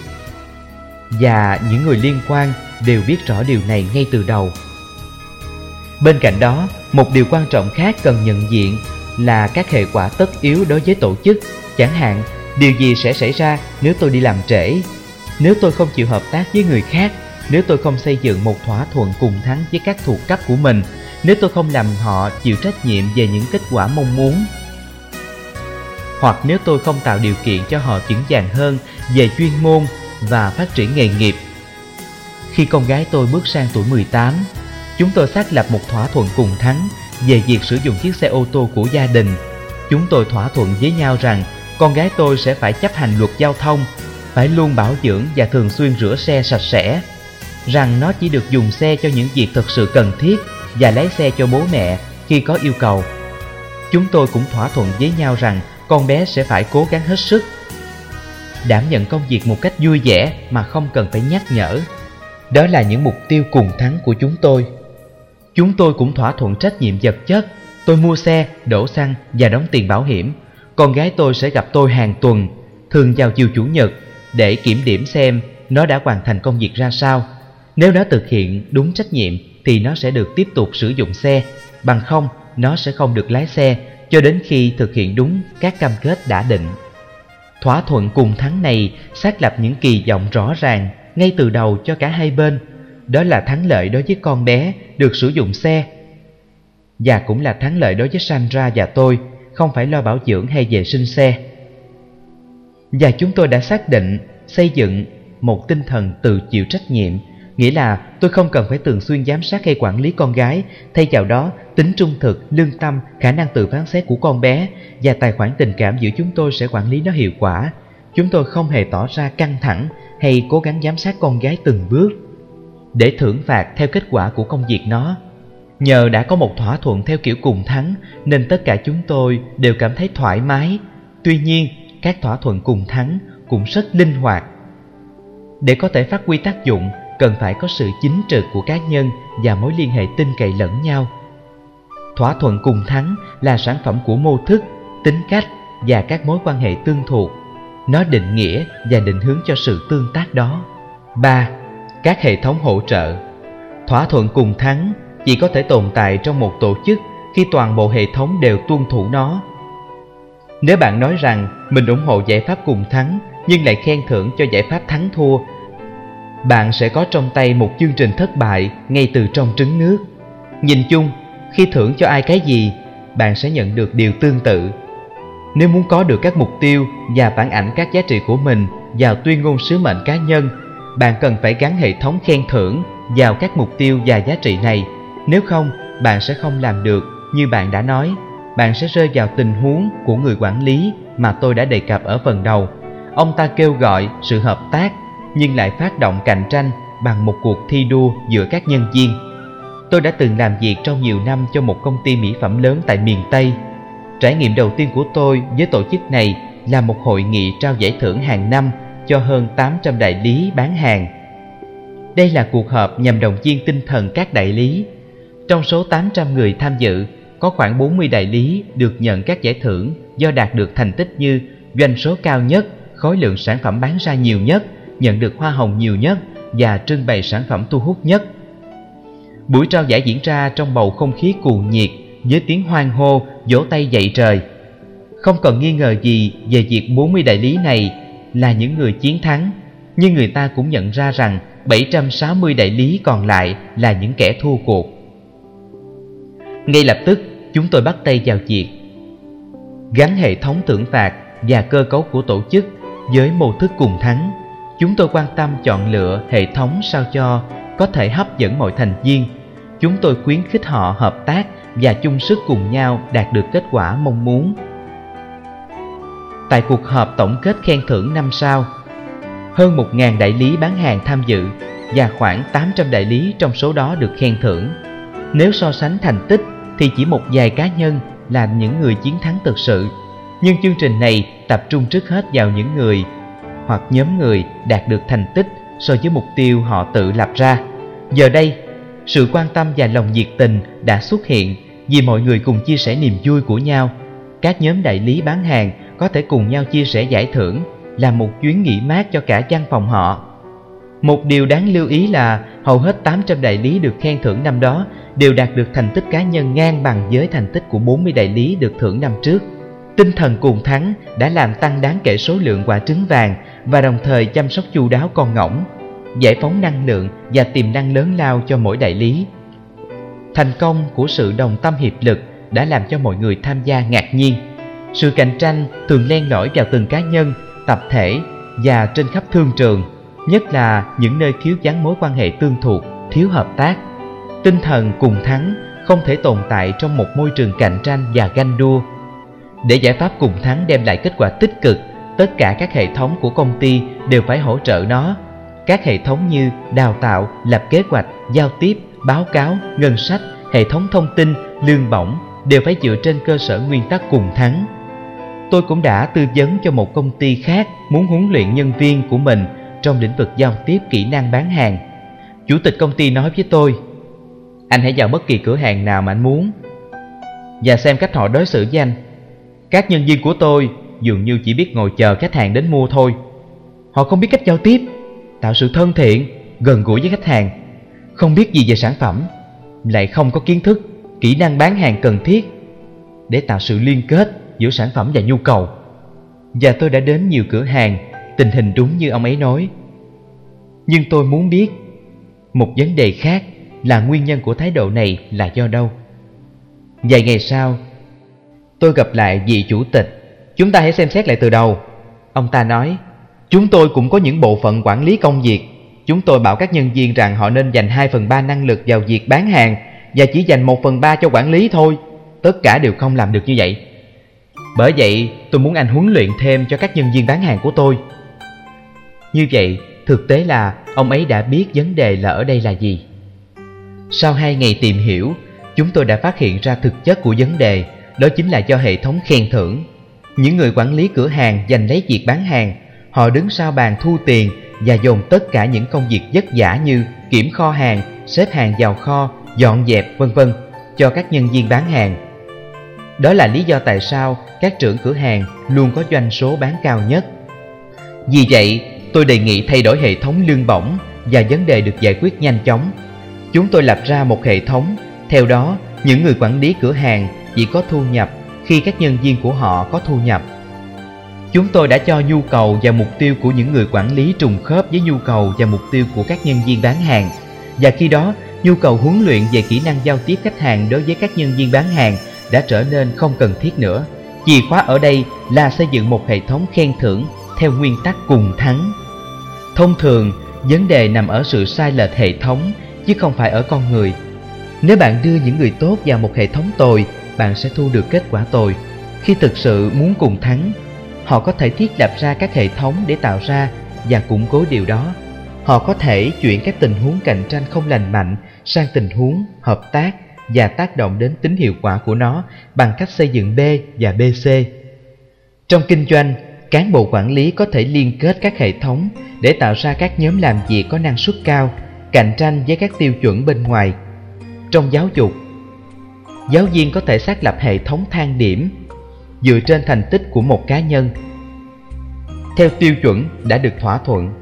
và những người liên quan đều biết rõ điều này ngay từ đầu. Bên cạnh đó, một điều quan trọng khác cần nhận diện là các hệ quả tất yếu đối với tổ chức. Chẳng hạn, điều gì sẽ xảy ra nếu tôi đi làm trễ, nếu tôi không chịu hợp tác với người khác, nếu tôi không xây dựng một thỏa thuận cùng thắng với các thuộc cấp của mình, nếu tôi không làm họ chịu trách nhiệm về những kết quả mong muốn, hoặc nếu tôi không tạo điều kiện cho họ vững vàng hơn về chuyên môn và phát triển nghề nghiệp. Khi con gái tôi bước sang tuổi 18, chúng tôi xác lập một thỏa thuận cùng thắng về việc sử dụng chiếc xe ô tô của gia đình. Chúng tôi thỏa thuận với nhau rằng con gái tôi sẽ phải chấp hành luật giao thông, phải luôn bảo dưỡng và thường xuyên rửa xe sạch sẽ, rằng nó chỉ được dùng xe cho những việc thực sự cần thiết và lái xe cho bố mẹ khi có yêu cầu. Chúng tôi cũng thỏa thuận với nhau rằng con bé sẽ phải cố gắng hết sức, đảm nhận công việc một cách vui vẻ mà không cần phải nhắc nhở. Đó là những mục tiêu cùng thắng của chúng tôi. Chúng tôi cũng thỏa thuận trách nhiệm vật chất. Tôi mua xe, đổ xăng và đóng tiền bảo hiểm. Con gái tôi sẽ gặp tôi hàng tuần, thường vào chiều Chủ nhật, để kiểm điểm xem nó đã hoàn thành công việc ra sao. Nếu nó thực hiện đúng trách nhiệm thì nó sẽ được tiếp tục sử dụng xe, bằng không nó sẽ không được lái xe cho đến khi thực hiện đúng các cam kết đã định. Thỏa thuận cùng thắng này xác lập những kỳ vọng rõ ràng ngay từ đầu cho cả hai bên. Đó là thắng lợi đối với con bé được sử dụng xe, và cũng là thắng lợi đối với Sandra và tôi không phải lo bảo dưỡng hay vệ sinh xe. Và chúng tôi đã xác định xây dựng một tinh thần tự chịu trách nhiệm, nghĩa là tôi không cần phải thường xuyên giám sát hay quản lý con gái. Thay vào đó, tính trung thực, lương tâm, khả năng tự phán xét của con bé và tài khoản tình cảm giữa chúng tôi sẽ quản lý nó hiệu quả. Chúng tôi không hề tỏ ra căng thẳng hay cố gắng giám sát con gái từng bước để thưởng phạt theo kết quả của công việc nó. Nhờ đã có một thỏa thuận theo kiểu cùng thắng nên tất cả chúng tôi đều cảm thấy thoải mái. Tuy nhiên, các thỏa thuận cùng thắng cũng rất linh hoạt. Để có thể phát huy tác dụng, cần phải có sự chính trực của cá nhân và mối liên hệ tin cậy lẫn nhau. Thỏa thuận cùng thắng là sản phẩm của mô thức, tính cách và các mối quan hệ tương thuộc. Nó định nghĩa và định hướng cho sự tương tác đó. 3. Các hệ thống hỗ trợ. Thỏa thuận cùng thắng chỉ có thể tồn tại trong một tổ chức khi toàn bộ hệ thống đều tuân thủ nó. Nếu bạn nói rằng mình ủng hộ giải pháp cùng thắng nhưng lại khen thưởng cho giải pháp thắng thua, bạn sẽ có trong tay một chương trình thất bại ngay từ trong trứng nước. Nhìn chung, khi thưởng cho ai cái gì, bạn sẽ nhận được điều tương tự. Nếu muốn có được các mục tiêu và phản ảnh các giá trị của mình vào tuyên ngôn sứ mệnh cá nhân, bạn cần phải gắn hệ thống khen thưởng vào các mục tiêu và giá trị này. Nếu không, bạn sẽ không làm được như bạn đã nói. Bạn sẽ rơi vào tình huống của người quản lý mà tôi đã đề cập ở phần đầu. Ông ta kêu gọi sự hợp tác nhưng lại phát động cạnh tranh bằng một cuộc thi đua giữa các nhân viên. Tôi đã từng làm việc trong nhiều năm cho một công ty mỹ phẩm lớn tại miền Tây. Trải nghiệm đầu tiên của tôi với tổ chức này là một hội nghị trao giải thưởng hàng năm cho hơn 800 đại lý bán hàng. Đây là cuộc họp nhằm động viên tinh thần các đại lý. Trong số 800 người tham dự, có khoảng 40 đại lý được nhận các giải thưởng do đạt được thành tích như doanh số cao nhất, khối lượng sản phẩm bán ra nhiều nhất, nhận được hoa hồng nhiều nhất và trưng bày sản phẩm thu hút nhất. Buổi trao giải diễn ra trong bầu không khí cuồng nhiệt với tiếng hoan hô, vỗ tay dậy trời. Không còn nghi ngờ gì về việc 40 đại lý này là những người chiến thắng, nhưng người ta cũng nhận ra rằng 760 đại lý còn lại là những kẻ thua cuộc. Ngay lập tức, chúng tôi bắt tay vào việc gắn hệ thống thưởng phạt và cơ cấu của tổ chức với mô thức cùng thắng. Chúng tôi quan tâm chọn lựa hệ thống sao cho có thể hấp dẫn mọi thành viên. Chúng tôi khuyến khích họ hợp tác và chung sức cùng nhau đạt được kết quả mong muốn. Tại cuộc họp tổng kết khen thưởng năm sau, hơn 1.000 đại lý bán hàng tham dự và khoảng 800 đại lý trong số đó được khen thưởng. Nếu so sánh thành tích thì chỉ một vài cá nhân là những người chiến thắng thực sự. Nhưng chương trình này tập trung trước hết vào những người hoặc nhóm người đạt được thành tích so với mục tiêu họ tự lập ra. Giờ đây, sự quan tâm và lòng nhiệt tình đã xuất hiện vì mọi người cùng chia sẻ niềm vui của nhau. Các nhóm đại lý bán hàng có thể cùng nhau chia sẻ giải thưởng, làm một chuyến nghỉ mát cho cả văn phòng họ. Một điều đáng lưu ý là hầu hết 800 đại lý được khen thưởng năm đó đều đạt được thành tích cá nhân ngang bằng với thành tích của 40 đại lý được thưởng năm trước. Tinh thần cùng thắng đã làm tăng đáng kể số lượng quả trứng vàng và đồng thời chăm sóc chu đáo con ngỗng, giải phóng năng lượng và tiềm năng lớn lao cho mỗi đại lý. Thành công của sự đồng tâm hiệp lực đã làm cho mọi người tham gia ngạc nhiên. Sự cạnh tranh thường len lỏi vào từng cá nhân, tập thể và trên khắp thương trường, nhất là những nơi thiếu vắng mối quan hệ tương thuộc, thiếu hợp tác. Tinh thần cùng thắng không thể tồn tại trong một môi trường cạnh tranh và ganh đua. Để giải pháp cùng thắng đem lại kết quả tích cực, tất cả các hệ thống của công ty đều phải hỗ trợ nó. Các hệ thống như đào tạo, lập kế hoạch, giao tiếp, báo cáo, ngân sách, hệ thống thông tin, lương bổng đều phải dựa trên cơ sở nguyên tắc cùng thắng. Tôi cũng đã tư vấn cho một công ty khác muốn huấn luyện nhân viên của mình trong lĩnh vực giao tiếp, kỹ năng bán hàng. Chủ tịch công ty nói với tôi: "Anh hãy vào bất kỳ cửa hàng nào mà anh muốn và xem cách họ đối xử với anh. Các nhân viên của tôi dường như chỉ biết ngồi chờ khách hàng đến mua thôi. Họ không biết cách giao tiếp, tạo sự thân thiện, gần gũi với khách hàng, không biết gì về sản phẩm, lại không có kiến thức, kỹ năng bán hàng cần thiết để tạo sự liên kết giữa sản phẩm và nhu cầu." Và tôi đã đến nhiều cửa hàng, tình hình đúng như ông ấy nói. Nhưng tôi muốn biết một vấn đề khác là nguyên nhân của thái độ này là do đâu. Vài ngày sau, tôi gặp lại vị chủ tịch. "Chúng ta hãy xem xét lại từ đầu," ông ta nói. "Chúng tôi cũng có những bộ phận quản lý công việc. Chúng tôi bảo các nhân viên rằng họ nên dành 2/3 năng lực vào việc bán hàng và chỉ dành 1/3 cho quản lý thôi. Tất cả đều không làm được như vậy. Bởi vậy tôi muốn anh huấn luyện thêm cho các nhân viên bán hàng của tôi." Như vậy, thực tế là ông ấy đã biết vấn đề là ở đây là gì. Sau 2 ngày tìm hiểu, chúng tôi đã phát hiện ra thực chất của vấn đề, đó chính là do hệ thống khen thưởng. Những người quản lý cửa hàng giành lấy việc bán hàng. Họ đứng sau bàn thu tiền và dồn tất cả những công việc vất vả như kiểm kho hàng, xếp hàng vào kho, dọn dẹp v.v. cho các nhân viên bán hàng. Đó là lý do tại sao các trưởng cửa hàng luôn có doanh số bán cao nhất. Vì vậy, tôi đề nghị thay đổi hệ thống lương bổng và vấn đề được giải quyết nhanh chóng. Chúng tôi lập ra một hệ thống, theo đó những người quản lý cửa hàng chỉ có thu nhập khi các nhân viên của họ có thu nhập. Chúng tôi đã cho nhu cầu và mục tiêu của những người quản lý trùng khớp với nhu cầu và mục tiêu của các nhân viên bán hàng. Và khi đó, nhu cầu huấn luyện về kỹ năng giao tiếp khách hàng đối với các nhân viên bán hàng đã trở nên không cần thiết nữa. Chìa khóa ở đây là xây dựng một hệ thống khen thưởng theo nguyên tắc cùng thắng. Thông thường, vấn đề nằm ở sự sai lệch hệ thống chứ không phải ở con người. Nếu bạn đưa những người tốt vào một hệ thống tồi, bạn sẽ thu được kết quả tồi. Khi thực sự muốn cùng thắng, họ có thể thiết lập ra các hệ thống để tạo ra và củng cố điều đó. Họ có thể chuyển các tình huống cạnh tranh không lành mạnh sang tình huống hợp tác và tác động đến tính hiệu quả của nó bằng cách xây dựng B và BC. Trong kinh doanh, cán bộ quản lý có thể liên kết các hệ thống để tạo ra các nhóm làm việc có năng suất cao, cạnh tranh với các tiêu chuẩn bên ngoài. Trong giáo dục, giáo viên có thể xác lập hệ thống thang điểm dựa trên thành tích của một cá nhân theo tiêu chuẩn đã được thỏa thuận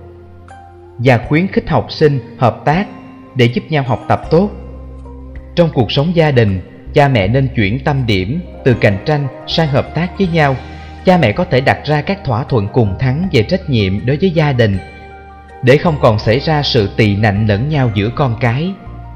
và khuyến khích học sinh hợp tác để giúp nhau học tập tốt. Trong cuộc sống gia đình, cha mẹ nên chuyển tâm điểm từ cạnh tranh sang hợp tác với nhau. Cha mẹ có thể đặt ra các thỏa thuận cùng thắng về trách nhiệm đối với gia đình để không còn xảy ra sự tị nạnh lẫn nhau giữa con cái.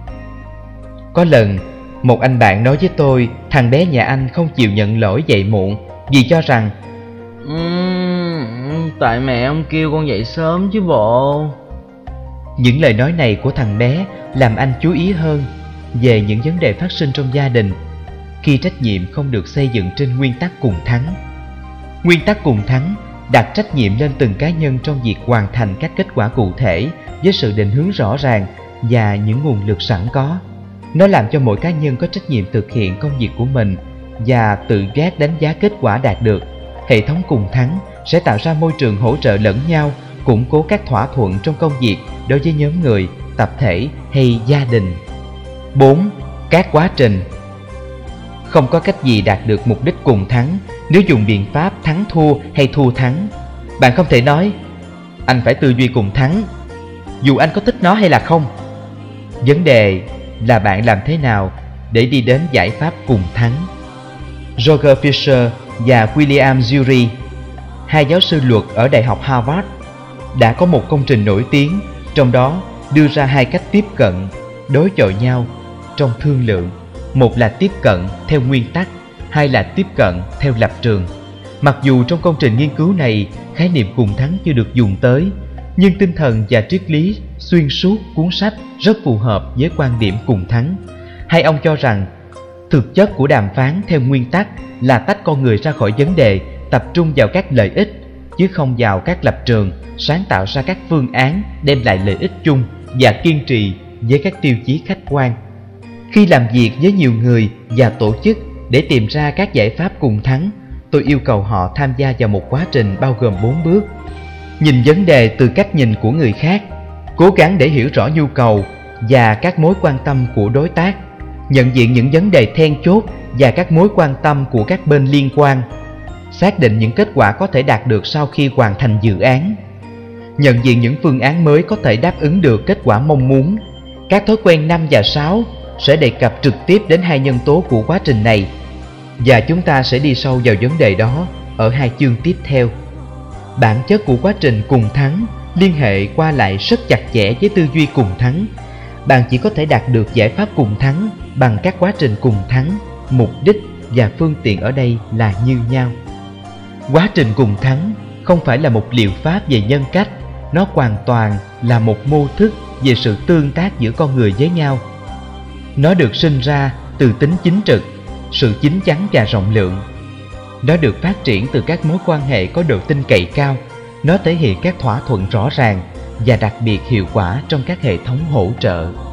Có lần, một anh bạn nói với tôi thằng bé nhà anh không chịu nhận lỗi dậy muộn vì cho rằng Tại mẹ ông kêu con dậy sớm chứ bộ. Những lời nói này của thằng bé làm anh chú ý hơn về những vấn đề phát sinh trong gia đình khi trách nhiệm không được xây dựng trên nguyên tắc cùng thắng. Nguyên tắc cùng thắng đặt trách nhiệm lên từng cá nhân trong việc hoàn thành các kết quả cụ thể với sự định hướng rõ ràng và những nguồn lực sẵn có. Nó làm cho mỗi cá nhân có trách nhiệm thực hiện công việc của mình và tự giác đánh giá kết quả đạt được. Hệ thống cùng thắng sẽ tạo ra môi trường hỗ trợ lẫn nhau, củng cố các thỏa thuận trong công việc đối với nhóm người, tập thể hay gia đình. 4. Các quá trình. Không có cách gì đạt được mục đích cùng thắng nếu dùng biện pháp thắng thua hay thua thắng. Bạn không thể nói anh phải tư duy cùng thắng dù anh có thích nó hay là không. Vấn đề là bạn làm thế nào để đi đến giải pháp cùng thắng. Roger Fisher và William Ury, hai giáo sư luật ở Đại học Harvard, đã có một công trình nổi tiếng, trong đó đưa ra hai cách tiếp cận đối chọi nhau trong thương lượng. Một là tiếp cận theo nguyên tắc, hai là tiếp cận theo lập trường. Mặc dù trong công trình nghiên cứu này khái niệm cùng thắng chưa được dùng tới, nhưng tinh thần và triết lý xuyên suốt cuốn sách rất phù hợp với quan điểm cùng thắng. Hai ông cho rằng thực chất của đàm phán theo nguyên tắc là tách con người ra khỏi vấn đề, tập trung vào các lợi ích chứ không vào các lập trường, sáng tạo ra các phương án đem lại lợi ích chung và kiên trì với các tiêu chí khách quan. Khi làm việc với nhiều người và tổ chức để tìm ra các giải pháp cùng thắng, tôi yêu cầu họ tham gia vào một quá trình bao gồm 4 bước. Nhìn vấn đề từ cách nhìn của người khác, cố gắng để hiểu rõ nhu cầu và các mối quan tâm của đối tác, nhận diện những vấn đề then chốt và các mối quan tâm của các bên liên quan, xác định những kết quả có thể đạt được sau khi hoàn thành dự án, nhận diện những phương án mới có thể đáp ứng được kết quả mong muốn. Các thói quen 5 và 6 sẽ đề cập trực tiếp đến hai nhân tố của quá trình này, và chúng ta sẽ đi sâu vào vấn đề đó ở hai chương tiếp theo. Bản chất của quá trình cùng thắng liên hệ qua lại rất chặt chẽ với tư duy cùng thắng. Bạn chỉ có thể đạt được giải pháp cùng thắng bằng các quá trình cùng thắng. Mục đích và phương tiện ở đây là như nhau. Quá trình cùng thắng không phải là một liệu pháp về nhân cách, nó hoàn toàn là một mô thức về sự tương tác giữa con người với nhau. Nó được sinh ra từ tính chính trực, sự chín chắn và rộng lượng. Nó được phát triển từ các mối quan hệ có độ tin cậy cao. Nó thể hiện các thỏa thuận rõ ràng và đặc biệt hiệu quả trong các hệ thống hỗ trợ.